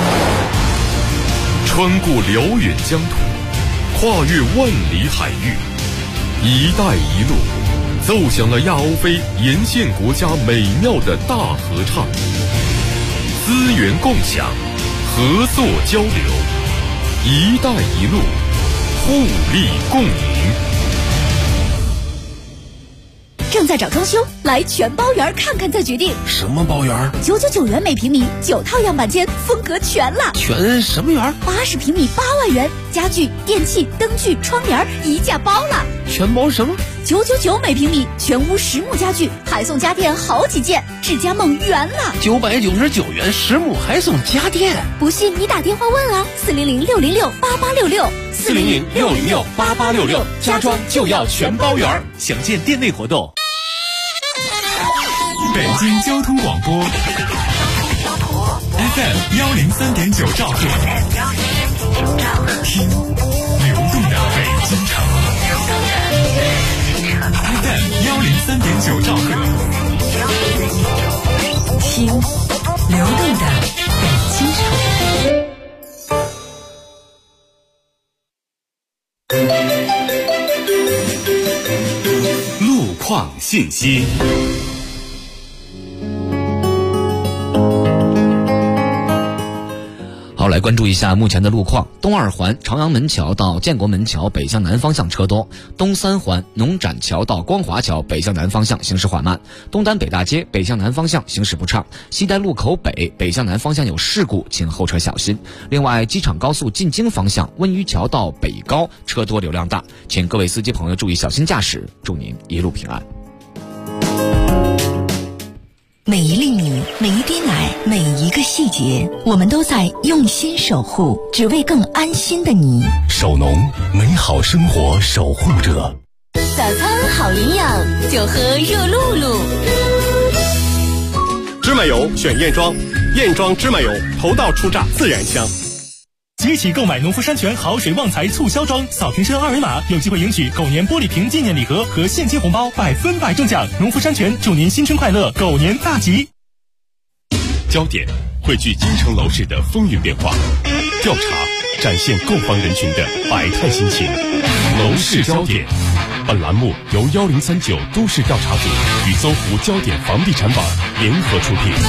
穿过辽远疆土，跨越万里海域，一带一路奏响了亚欧非沿线国家美妙的大合唱。资源共享，合作交流，一带一路，互利共赢。 正在找装修，来全包园看看再决定。 什么包园 ？999元每平米，9套样板间，风格全了。 全什么园 ？80平米8万元，家具、电器、灯具、窗帘一价包了。 全包什么 ？999每平米，全屋实木家具，还送家电好几件，智家梦圆了。 999元实木还送家电， 不信你打电话问啊 ，400-606-8866，400-606-8866，家装就要全包园，详见店内活动。 北京交通广播 FM103.9兆赫，听流动的北京城。FM103.9兆赫， 听流动的北京城。 路况信息。 好，来关注一下目前的路况。东二环朝阳门桥到建国门桥北向南方向车多，东三环农展桥到光华桥北向南方向行驶缓慢，东单北大街北向南方向行驶不畅，西单路口北北向南方向有事故，请后车小心。另外，机场高速进京方向温榆桥到北高车多流量大，请各位司机朋友注意小心驾驶，祝您一路平安。 每一粒米，每一滴奶，每一个细节，我们都在用心守护，只为更安心的你。 守农，美好生活守护者。 早餐好营养，就喝热露露。 芝麻油选燕庄，燕庄芝麻油头道出榨，自然香。 即起购买农夫山泉好水旺财促销装，扫瓶身2维码，有机会赢取狗年玻璃瓶纪念礼盒和现金红包，100%中奖。农夫山泉祝您新春快乐，狗年大吉。 焦点汇聚京城楼市的风云变化，调查展现购房人群的百态心情。楼市焦点， 本栏目由1039都市调查组与搜狐焦点房地产网联合出品。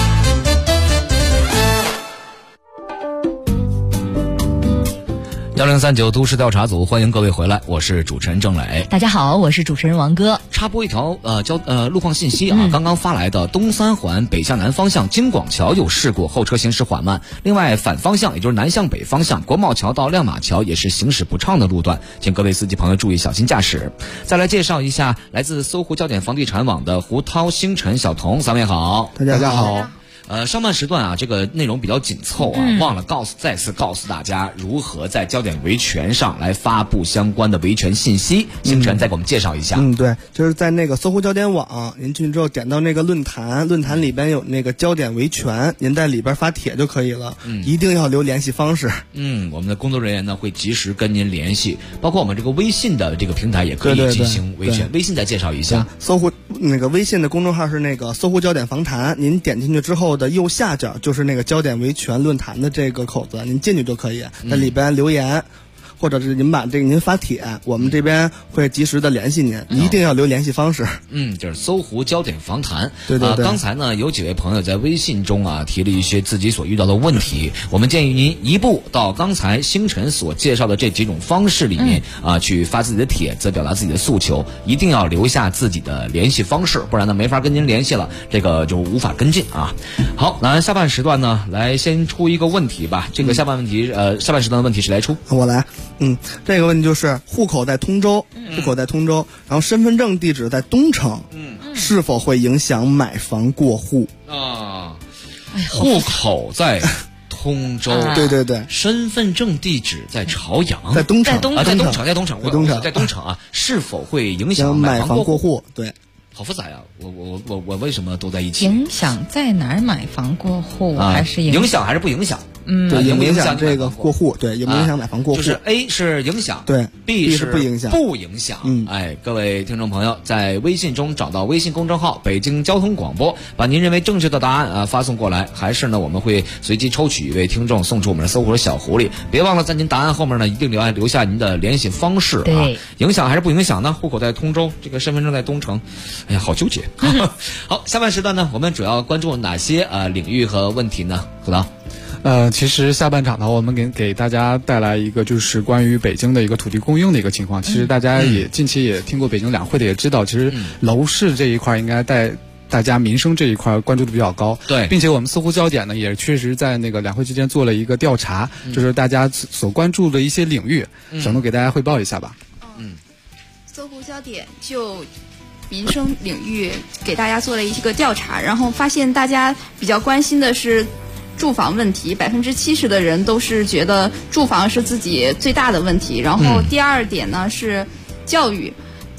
1039都市调查组，欢迎各位回来，我是主持人郑磊。 大家好，我是主持人王哥。 插播一条路况信息啊，刚刚发来的东三环北向南方向京广桥有事故，后车行驶缓慢。另外反方向，也就是南向北方向，国贸桥到亮马桥也是行驶不畅的路段，请各位司机朋友注意小心驾驶。再来介绍一下来自搜狐焦点房地产网的胡涛、星辰、小童，三位好。 大家好。 上半时段啊，这个内容比较紧凑啊，忘了再次告诉大家如何在焦点维权上来发布相关的维权信息。星辰再给我们介绍一下。 对，就是在那个搜狐焦点网，您进去之后点到那个论坛里边有那个焦点维权，您在里边发帖就可以了。一定要留联系方式。 我们的工作人员呢会及时跟您联系，包括我们这个微信的这个平台也可以进行维权。微信再介绍一下。 搜狐那个微信的公众号是那个搜狐焦点访谈，您点进去之后的右下角就是那个焦点维权论坛的这个口子，您进去就可以在里边留言，或者是您把这个您发帖，我们这边会及时的联系您，一定要留联系方式。 就是搜狐焦点访谈。 对。 刚才呢有几位朋友在微信中啊提了一些自己所遇到的问题，我们建议您一步到刚才星辰所介绍的这几种方式里面去发自己的帖子，表达自己的诉求，一定要留下自己的联系方式，不然呢没法跟您联系了，这个就无法跟进啊。好，那下半时段呢来先出一个问题吧。这个下半时段的问题谁来出？ 我来。这个问题就是户口在通州，然后身份证地址在东城，是否会影响买房过户啊？户口在通州， 对， 身份证地址在朝阳， 在东城啊，是否会影响买房过户？ 对。 好复杂呀！我为什么都在一起？ 影响在哪儿买房过户，还是影响还是不影响？ 对，影响这个过户，对，影不影响买房过户？ 就是 A 是影响， 对 ，B 是不影响， 不影响。各位听众朋友，在微信中找到微信公众号北京交通广播，把您认为正确的答案发送过来。还是呢，我们会随机抽取一位听众送出我们的搜狐小狐狸。别忘了在您答案后面呢，一定留下您的联系方式啊。影响还是不影响呢？户口在通州，这个身份证在东城，哎呀，好纠结。好，下半时段呢，我们主要关注哪些领域和问题呢？胡导。 其实下半场呢，我们给大家带来一个就是关于北京的一个土地供应的一个情况。其实大家也近期也听过北京两会的，也知道，其实楼市这一块应该带大家民生这一块关注度比较高。 对， 并且我们搜狐焦点呢，也确实在那个两会期间做了一个调查，就是大家所关注的一些领域，小诺给大家汇报一下吧。 搜狐焦点就民生领域给大家做了一个调查，然后发现大家比较关心的是住房问题，70%的人都是觉得住房是自己最大的问题。然后第二点呢是教育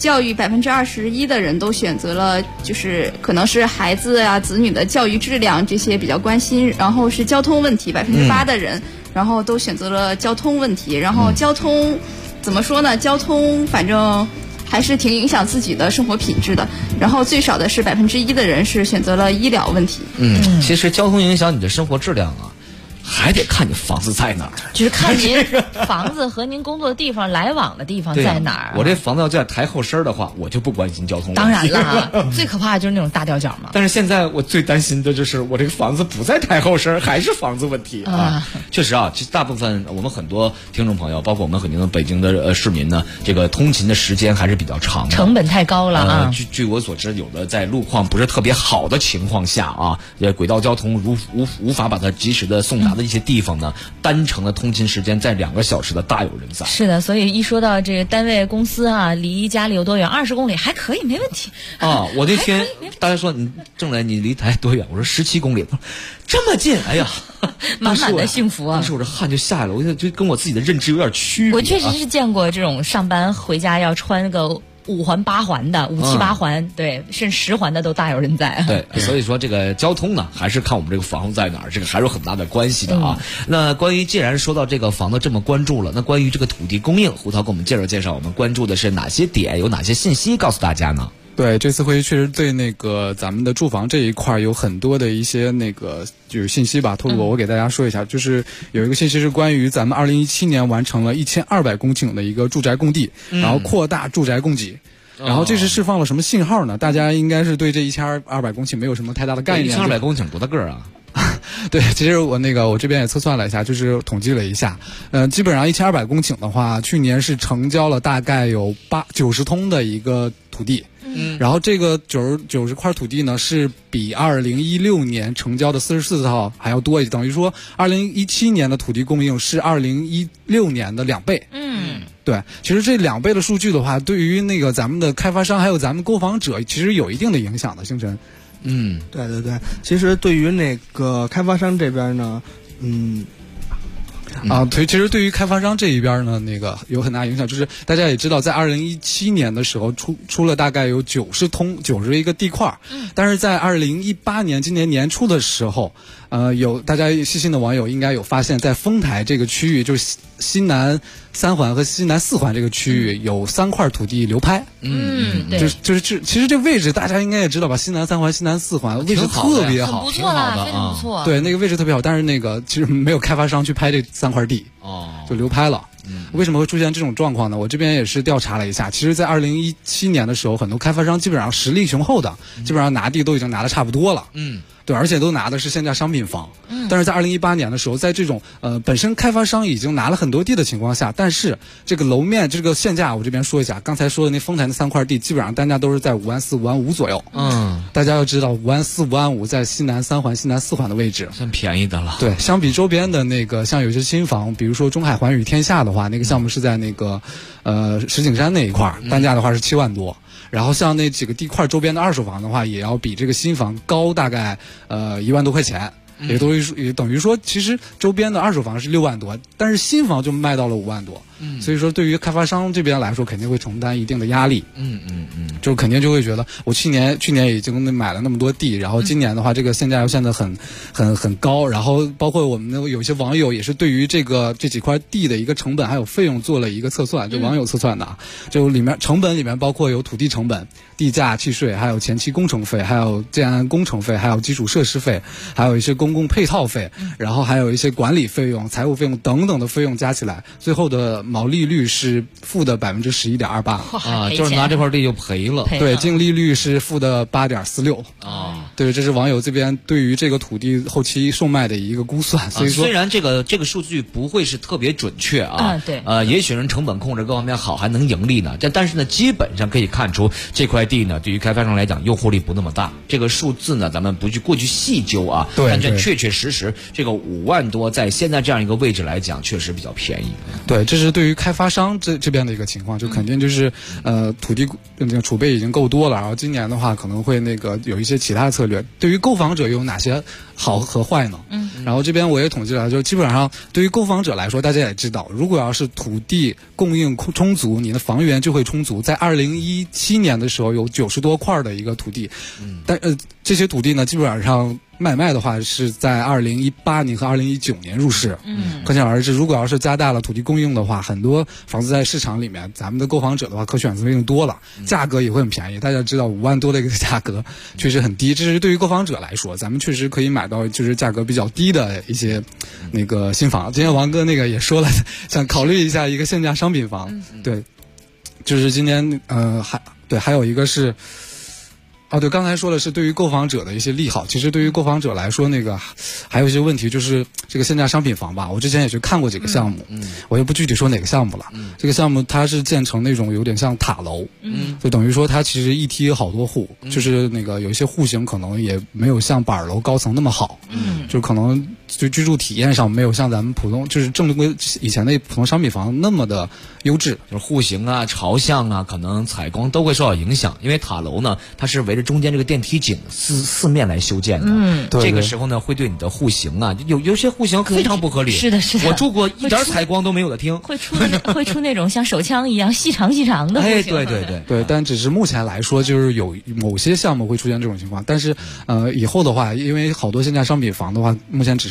，21%的人都选择了就是可能是孩子啊子女的教育质量这些比较关心。然后是交通问题，8%的人然后都选择了交通问题。然后交通怎么说呢？交通反正还是挺影响自己的生活品质的。然后最少的是1%的人是选择了医疗问题。 其实交通影响你的生活质量啊，还得看你房子在哪儿， 就是看您房子和您工作的地方来往的地方在哪儿。 我这房子要在台后身的话，我就不关心交通。 当然了，最可怕的就是那种大吊脚嘛。 但是现在我最担心的就是我这个房子不在台后身，还是房子问题啊。确实啊，其实大部分我们很多听众朋友，包括我们很多北京的市民呢，这个通勤的时间还是比较长的， 成本太高了啊。 据我所知，有的在路况不是特别好的情况下啊，轨道交通无法把它及时的送达的一些地方呢，单程的通勤时间在2个小时的大有人在。 是的，所以一说到这个单位公司啊，离家里有多远，20公里还可以，没问题啊。我那天大家说你郑来你离台多远？我说17公里，这么近，哎呀， 满满的幸福啊！ 当时我这汗就下来了，我就跟我自己的认知有点区别。 我确实是见过这种上班回家要穿那个5环8环的5、7、8环，对，甚至10环的都大有人在。 对，所以说这个交通呢，还是看我们这个房子在哪儿，这个还是有很大的关系的啊。那关于既然说到这个房子这么关注了，那关于这个土地供应，胡涛给我们介绍介绍，我们关注的是哪些点，有哪些信息告诉大家呢？ 对，这次会议确实对那个咱们的住房这一块有很多的一些那个就是信息吧，透露我给大家说一下，就是有一个信息是关于咱们2017年完成了1200公顷的一个住宅供地，然后扩大住宅供给。 然后这是释放了什么信号呢？大家应该是对这1200公顷没有什么太大的概念。 1200公顷多大个儿啊？ 对，其实我这边也测算了一下，就是统计了一下，基本上1200公顷的话，去年是成交了大概有90通的一个土地。然后这个90块土地呢，是比2016年成交的44套还要多，等于说2017年的土地供应是2016年的2倍。对，其实这2倍的数据的话，对于那个咱们的开发商还有咱们购房者，其实有一定的影响的，星辰。 对对对，其实对于那个开发商这边呢， 对，其实对于开发商这一边呢，那个有很大影响，就是大家也知道，在2017年的时候出了大概有90一个地块，但是在2018年今年年初的时候，有大家细心的网友应该有发现，在丰台这个区域，就是西南3环和西南4环这个区域有3块土地流拍。 对， 其实这位置大家应该也知道吧？西南3环、西南4环位置特别好， 很不错啦，非常不错。 对，那个位置特别好，但是那个其实没有开发商去拍这3块地，就流拍了。为什么会出现这种状况呢？我这边也是调查了一下，其实在2017年的时候，很多开发商基本上实力雄厚的，基本上拿地都已经拿得差不多了。对，而且都拿的是限价商品房。但是在2018年的时候，在这种本身开发商已经拿了很多地的情况下，但是这个楼面这个限价，我这边说一下，刚才说的那丰台那3块地，基本上单价都是在5万4、5万5左右。大家要知道5万4、5万5在西南3环、西南4环的位置， 算便宜的了。 对，相比周边的那个像有些新房，比如说中海环宇天下的话，那个项目是在那个石景山那一块，单价的话是7万多。然后像那几个地块周边的二手房的话，也要比这个新房高大概1万多块钱，也等于说，其实周边的二手房是6万多，但是新房就卖到了5万多。所以说对于开发商这边来说，肯定会承担一定的压力。就肯定就会觉得，我去年已经买了那么多地，然后今年的话，这个限价又现在很高，然后包括我们的有些网友也是对于这几块地的一个成本还有费用做了一个测算，就网友测算的，就里面成本里面包括有土地成本、地价、契税，还有前期工程费，还有建安工程费，还有基础设施费，还有一些公共配套费，然后还有一些管理费用、财务费用等等的费用加起来，最后的毛利率是负的11.28% 就是拿这块地就赔了。 对，净利率是负的8.46%。对，这是网友这边对于这个土地后期售卖的一个估算。所以说， 虽然这个数据不会是特别准确对， 也许人成本控制各方面好，还能盈利呢。但是呢，基本上可以看出这块地呢，对于开发商来讲，诱惑力不那么大。这个数字呢，咱们不去过去细究啊。但这确实，这个5万多，在现在这样一个位置来讲，确实比较便宜。 对，这是对于开发商这边的一个情况，就肯定就是土地储备已经够多了，然后今年的话可能会有一些其他的策略。对于购房者有哪些好和坏呢？然后这边我也统计了，就基本上对于购房者来说，大家也知道，如果要是土地供应充足，你的房源就会充足。在2017年的时候有90多块的一个土地，但这些土地呢，基本上买卖的话是在2018年和2019年入市。可想而知，如果要是加大了土地供应的话，很多房子在市场里面，咱们的购房者的话可选择性多了，价格也会很便宜。大家知道5万多的一个价格确实很低，这是对于购房者来说，咱们确实可以买到就是价格比较低的一些新房。今天王哥也说了，想考虑一下一个限价商品房。对，就是今天还有一个是。对，刚才说的是对于购房者的一些利好。其实对于购房者来说，还有一些问题，就是这个限价商品房吧。我之前也去看过几个项目，我也不具体说哪个项目了。这个项目它是建成那种有点像塔楼，就等于说它其实一梯有好多户，就是有一些户型可能也没有像板楼高层那么好，就可能就居住体验上没有像咱们普通就是正规以前的普通商品房那么的优质， 就是户型啊、朝向啊，可能采光都会受到影响。因为塔楼呢，它是围着中间这个电梯井四面来修建的，这个时候呢，会对你的户型啊，有些户型非常不合理。 是的， 我住过一点采光都没有的厅， 会出那种像手枪一样细长的户型。 对，但只是目前来说，就是有某些项目会出现这种情况，但是以后的话，因为好多限价商品房的话，目前只是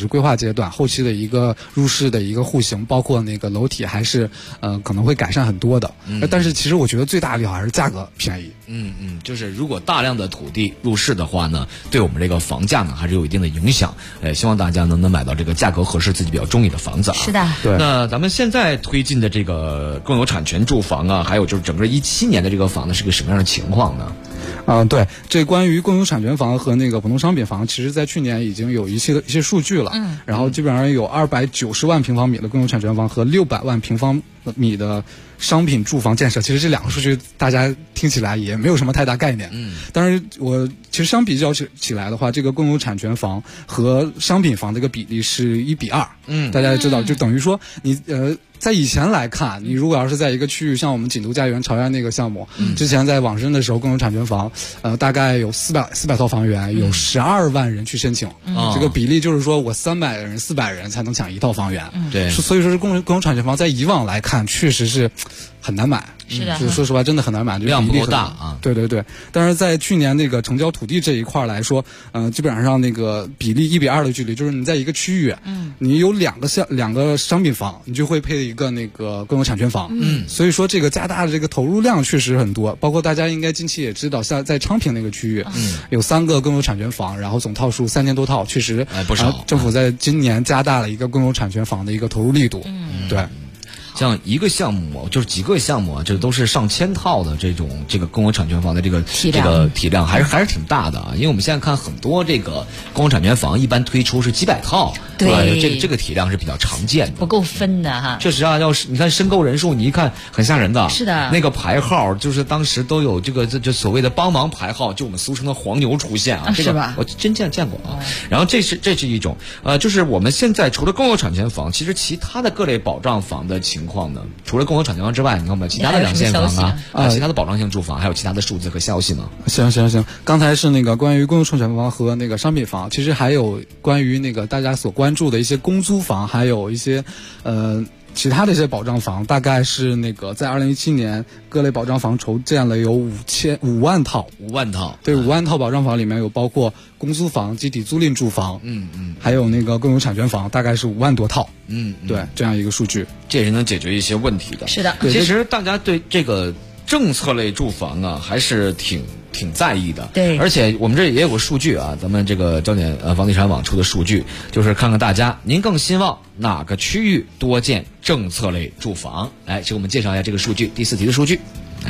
规划阶段，后期的一个入市的一个户型，包括那个楼体还是可能会改善很多的。但是其实我觉得最大利好还是价格便宜。 就是如果大量的土地入市的话呢，对我们这个房价呢还是有一定的影响。希望大家能买到这个价格合适、自己比较中意的房子啊。 是的， 对。 那咱们现在推进的这个共有产权住房啊，还有就是整个17年的这个房子是个什么样的情况呢？ 对，这关于共有产权房和那个普通商品房，其实在去年已经有一些数据了。然后基本上有290万平方米的共有产权房和600万平方米的商品住房建设。其实这两个数据大家听起来也没有什么太大概念。但是其实相比较起来的话，这个共有产权房和商品房这个比例是1比2。大家也知道，就等于说你在以前来看，你如果要是在一个区域，像我们锦都家园朝阳那个项目，之前在网申的时候，共有产权房，大概有400套房源，有12万人去申请。这个比例就是说我300人、400人才能抢1套房源。 对， 所以说是共有产权房在以往来看，确实是很难买。 是的， 就是说实话，真的很难买， 量不够大啊。 对对对，但是在去年那个成交土地这一块来说，基本上那个比例1比2的距离，就是你在一个区域，你有两个商品房，你就会配一个那个共有产权房。所以说这个加大的这个投入量确实很多，包括大家应该近期也知道，像在昌平那个区域，有3个共有产权房，然后总套数3000多套，确实不少。 政府在今年加大了一个共有产权房的一个投入力度。对。 像一个项目就是几个项目啊，这都是上千套的这个共有产权房的这个体量还是挺大的啊。因为我们现在看很多这个共有产权房一般推出是几百套， 对， 这个体量是比较常见的， 不够分的哈。 确实啊，要是你看申购人数，你一看很吓人的。 是的， 那个排号就是当时都有这所谓的帮忙排号，就我们俗称的黄牛出现啊，这个我真见过啊。然后这是一种就是我们现在除了共有产权房，其实其他的各类保障房的情况呢，除了共有产权房之外，你看我们其他的两线房其他的保障性住房，还有其他的数字和消息吗？ 行，刚才是那个关于共有产权房和那个商品房，其实还有关于那个大家所关注的一些公租房，还有一些其他的一些保障房，大概是那个在2017年各类保障房筹建了有5万套。对，5万套保障房里面有包括公租房、集体租赁住房，还有那个共有产权房，大概是5万多套。对，这样一个数据， 这也是能解决一些问题的。 是的， 其实大家对这个政策类住房啊，还是挺在意的。 对， 而且我们这也有个数据啊，咱们这个焦点房地产网出的数据，就是看看大家您更希望哪个区域多建政策类住房。来，请我们介绍一下这个数据，第4题的数据。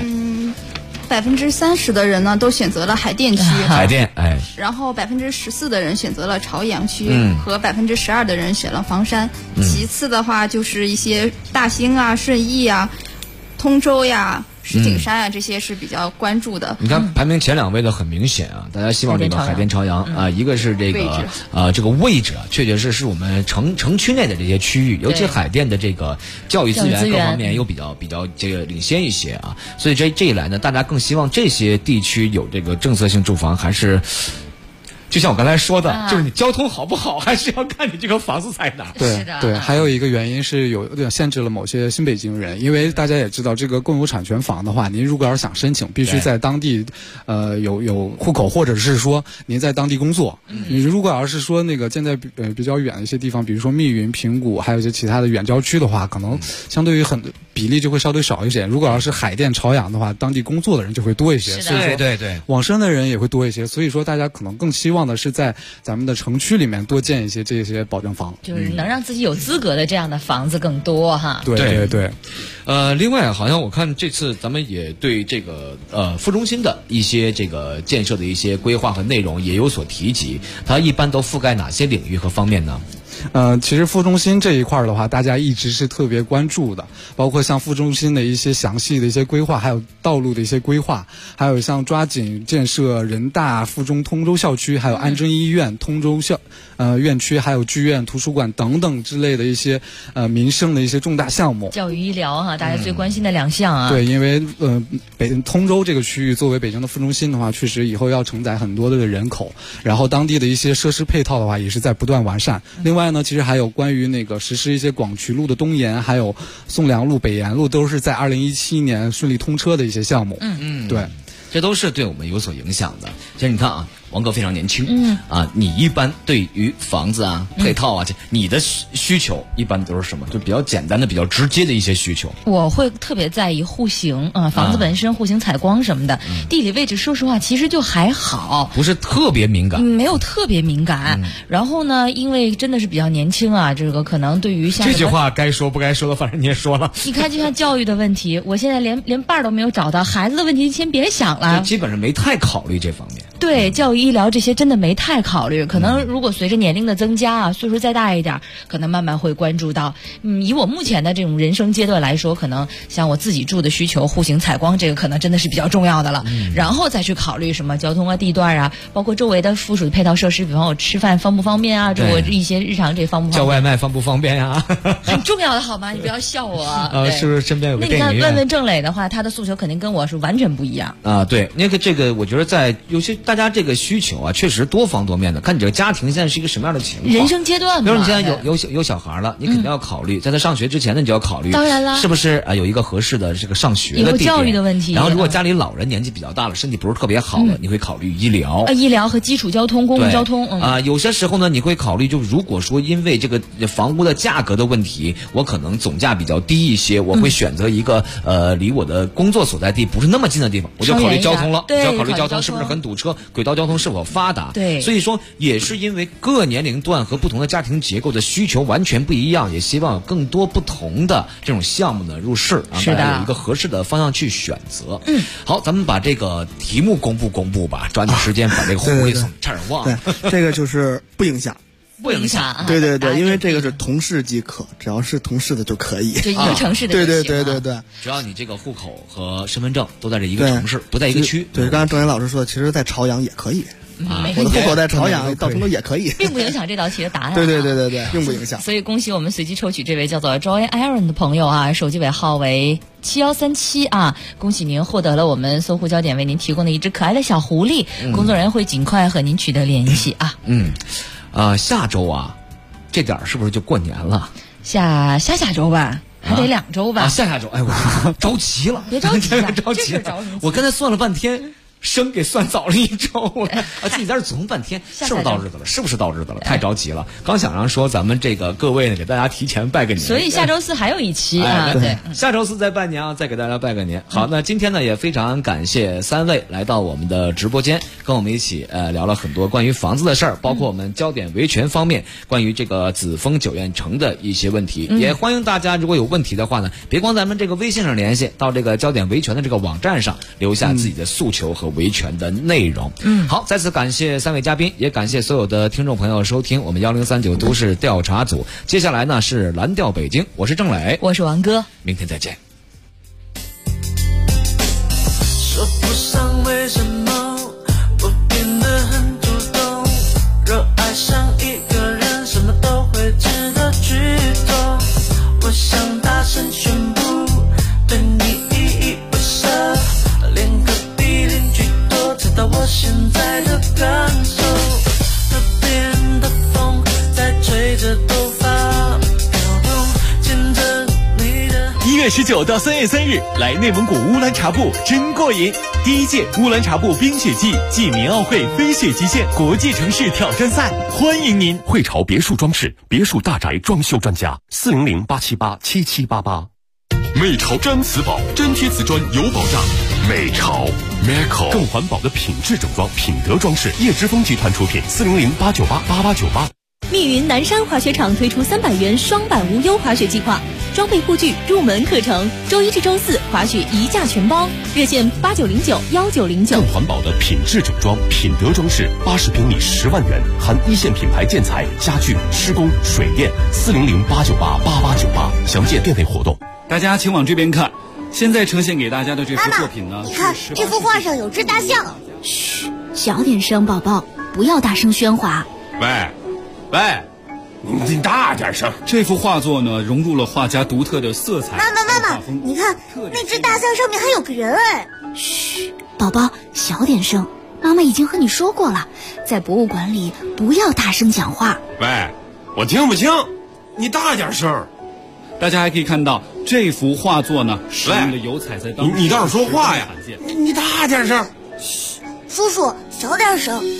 30%的人呢都选择了海淀区，然后14%的人选择了朝阳区，和12%的人选了房山。其次的话就是一些大兴啊、顺义啊、通州呀、石景山啊，这些是比较关注的。 你看排名前2位的很明显啊，大家希望这个海淀朝阳啊，一个是这个这个位置啊，确确实是我们城区内的这些区域，尤其海淀的这个教育资源各方面又比较这个领先一些啊，所以这一来呢，大家更希望这些地区有这个政策性住房，还是就像我刚才说的，就是你交通好不好，还是要看你这个房子在哪。 对，还有一个原因是有点限制了某些新北京人，因为大家也知道，这个共有产权房的话，您如果要是想申请，必须在当地有户口，或者是说您在当地工作。你如果要是说那个建在比较远的一些地方，比如说密云、平谷，还有一些其他的远郊区的话，可能相对于比例就会稍微少一些。如果要是海淀、朝阳的话，当地工作的人就会多一些，所以说对网申的人也会多一些。所以说大家可能更希望的是在咱们的城区里面多建一些这些保障房， 就是能让自己有资格的这样的房子更多哈。 对。 另外好像我看这次咱们也对这个副中心的一些这个建设的一些规划和内容也有所提及，它一般都覆盖哪些领域和方面呢？ 其实副中心这一块的话，大家一直是特别关注的，包括像副中心的一些详细的一些规划，还有道路的一些规划，还有像抓紧建设人大附中通州校区，还有安贞医院通州院区，还有剧院、图书馆等等之类的一些民生的一些重大项目。 教育医疗哈，大家最关心的2项啊。 对，因为通州这个区域作为北京的副中心的话，确实以后要承载很多的人口，然后当地的一些设施配套的话也是在不断完善。另外呢，其实还有关于那个实施一些广渠路的东延，还有宋良路、北延路，都是在2017年顺利通车的一些项目。 对，这都是对我们有所影响的。其实你看啊， 王哥非常年轻，你一般对于房子啊、配套啊，你的需求一般都是什么？就比较简单的、比较直接的一些需求。 我会特别在意户型房子本身户型采光什么的，地理位置说实话其实就还好， 不是特别敏感， 没有特别敏感。然后呢，因为真的是比较年轻啊，这个可能对于像这句话该说不该说的，反正你也说了。 你看，就像教育的问题，我现在连伴儿都没有找到，孩子的问题先别想了， 基本上没太考虑这方面。 对，教育医疗这些真的没太考虑，可能如果随着年龄的增加啊，岁数再大一点，可能慢慢会关注到。以我目前的这种人生阶段来说，可能像我自己住的需求，户型采光这个可能真的是比较重要的了。然后再去考虑什么交通啊、地段啊，包括周围的附属的配套设施，比方我吃饭方不方便啊，我一些日常这方不方便， 叫外卖方不方便呀？ 很重要的好吗？你不要笑我。 是不是身边有个电影院？ 那你看问郑磊的话，他的诉求肯定跟我是完全不一样啊。对，这个我觉得在有些大家这个需求啊，确实多方多面的，看你这个家庭现在是一个什么样的情况， 人生阶段嘛。 比如你现在有小孩了，你肯定要考虑，在他上学之前呢，你就要考虑， 当然了， 是不是有一个合适的这个上学的地点， 有教育的问题。 然后如果家里老人年纪比较大了，身体不是特别好了，你会考虑医疗医疗和基础交通、公共交通。 有些时候呢，你会考虑，就如果说因为这个房屋的价格的问题，我可能总价比较低一些，我会选择一个离我的工作所在地不是那么近的地方，我就考虑交通了，就要考虑交通是不是很堵车，轨道交通是否发达。 对， 所以说也是因为各年龄段和不同的家庭结构的需求完全不一样，也希望有更多不同的这种项目呢入市， 是的， 有一个合适的方向去选择。好，咱们把这个题目公布吧，抓紧时间把这个会议差点忘了。 对，这个就是不影响。 不影响， 对，因为这个是同事即可，只要是同事的就可以， 就一个城市的对， 只要你这个户口和身份证都在这一个城市，不在一个区。 对，刚才郑岩老师说的，其实在朝阳也可以。我的户口在朝阳，到成都也可以， 并不影响这道题的答案。 对，并不影响。 所以恭喜我们随机抽取这位叫做 Joy Aaron 的朋友啊，手机尾号为7137啊，恭喜您获得了我们搜狐焦点为您提供的一只可爱的小狐狸，工作人员会尽快和您取得联系啊。 下周啊，这点是不是就过年了？ 下周吧。还得2周吧。 下周，哎，我着急了， 别着急了， 着急了。我刚才算了半天。生给算早了1周自己在这琢磨半天，是不是到日子了？是不是到日子了？太着急了。刚想让说咱们这个各位呢，给大家提前拜个年。 所以下周4还有一期啊，对， 下周4再拜年啊，再给大家拜个年。好，那今天呢也非常感谢3位来到我们的直播间，跟我们一起聊了很多关于房子的事儿，包括我们焦点维权方面关于这个紫峰九苑城的一些问题。也欢迎大家如果有问题的话呢，别光咱们这个微信上联系，到这个焦点维权的这个网站上留下自己的诉求和维权的内容。好，再次感谢3位嘉宾，也感谢所有的听众朋友收听我们1039都市调查组。接下来呢是蓝调北京，我是郑磊， 我是王哥， 明天再见。 说不上为什么我变得很主动，若爱上一个人，什么都会值得去做。我想大声宣布，对你依依不舍，连隔壁邻居都知道我现在的感受。河边的风在吹着头发飘动，牵着你的。 1月19到3月3日，来内蒙古乌兰察布真过瘾！第1届乌兰察布冰雪季暨民奥会飞雪极限国际城市挑战赛，欢迎您！ 汇潮别墅装饰，别墅大宅装修专家，400-878-7788。美潮毡瓷宝，粘贴瓷砖有保障。美潮 Meco 更环保的品质整装，品德装饰。叶之峰集团出品，400-898-8898。 密云南山滑雪场推出300元双板无忧滑雪计划，装备护具入门课程，周1至周4滑雪1价全包，热线8909-1909。 更环保的品质整装，品德装饰，80平米10万元，含一线品牌建材、家具、施工、水电，400-898-8898。详见店内活动。 大家请往这边看，现在呈现给大家的这幅作品呢， 你看这幅画上有只大象。 嘘，小点声，宝宝，不要大声喧哗。 喂，你大点声！ 这幅画作呢，融入了画家独特的色彩。 妈妈，你看那只大象上面还有个人哎！ 嘘，宝宝，小点声。妈妈已经和你说过了，在博物馆里不要大声讲话。 喂，我听不清，你大点声。 大家还可以看到这幅画作呢，使用的油彩在当中。 你倒是说话呀！你大点声。 嘘，叔叔，小点声。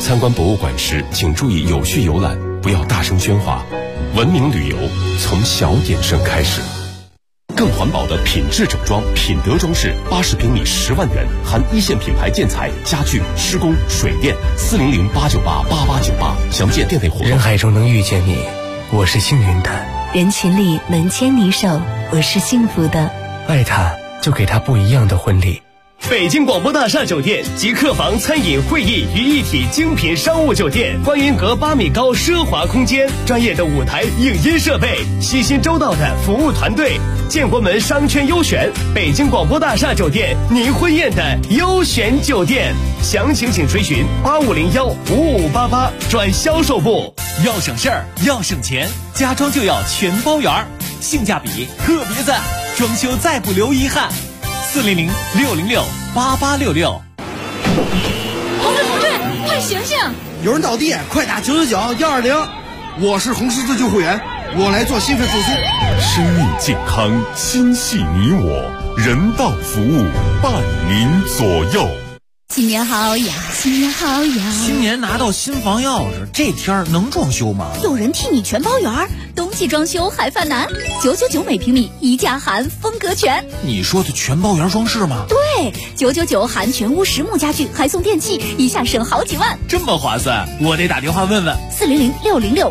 参观博物馆时，请注意有序游览，不要大声喧哗。文明旅游从小点声开始。更环保的品质整装，品德装饰，80平米10万元，含一线品牌建材、家具、施工、水电。400-898-8898，详见店内活动。 人海中能遇见你，我是幸运的； 人群里能牵你手，我是幸福的。 爱他，就给他不一样的婚礼。 北京广播大厦酒店集客房、餐饮、会议于一体精品商务酒店，观云阁8米高奢华空间，专业的舞台影音设备，悉心周到的服务团队，建国门商圈优选，北京广播大厦酒店，您婚宴的优选酒店。详情请垂询8501-5588转销售部。 要省事儿，要省钱，家装就要全包圆，性价比特别赞，装修再不留遗憾。400-606-8866。 同志，快醒醒！ 有人倒地，快打999-120。我是红十字救护员，我来做心肺复苏。 生命健康，心系你我，人道服务伴您左右。 新年好呀，新年好呀！ 新年拿到新房钥匙，这天儿能装修吗？ 有人替你全包圆儿，冬季装修还犯难，999每平米，一价含风格全。 你说的全包圆装饰吗？ 对，999含全屋实木家具，还送电器，一下省好几万， 这么划算，我得打电话问问。 400-606-8866。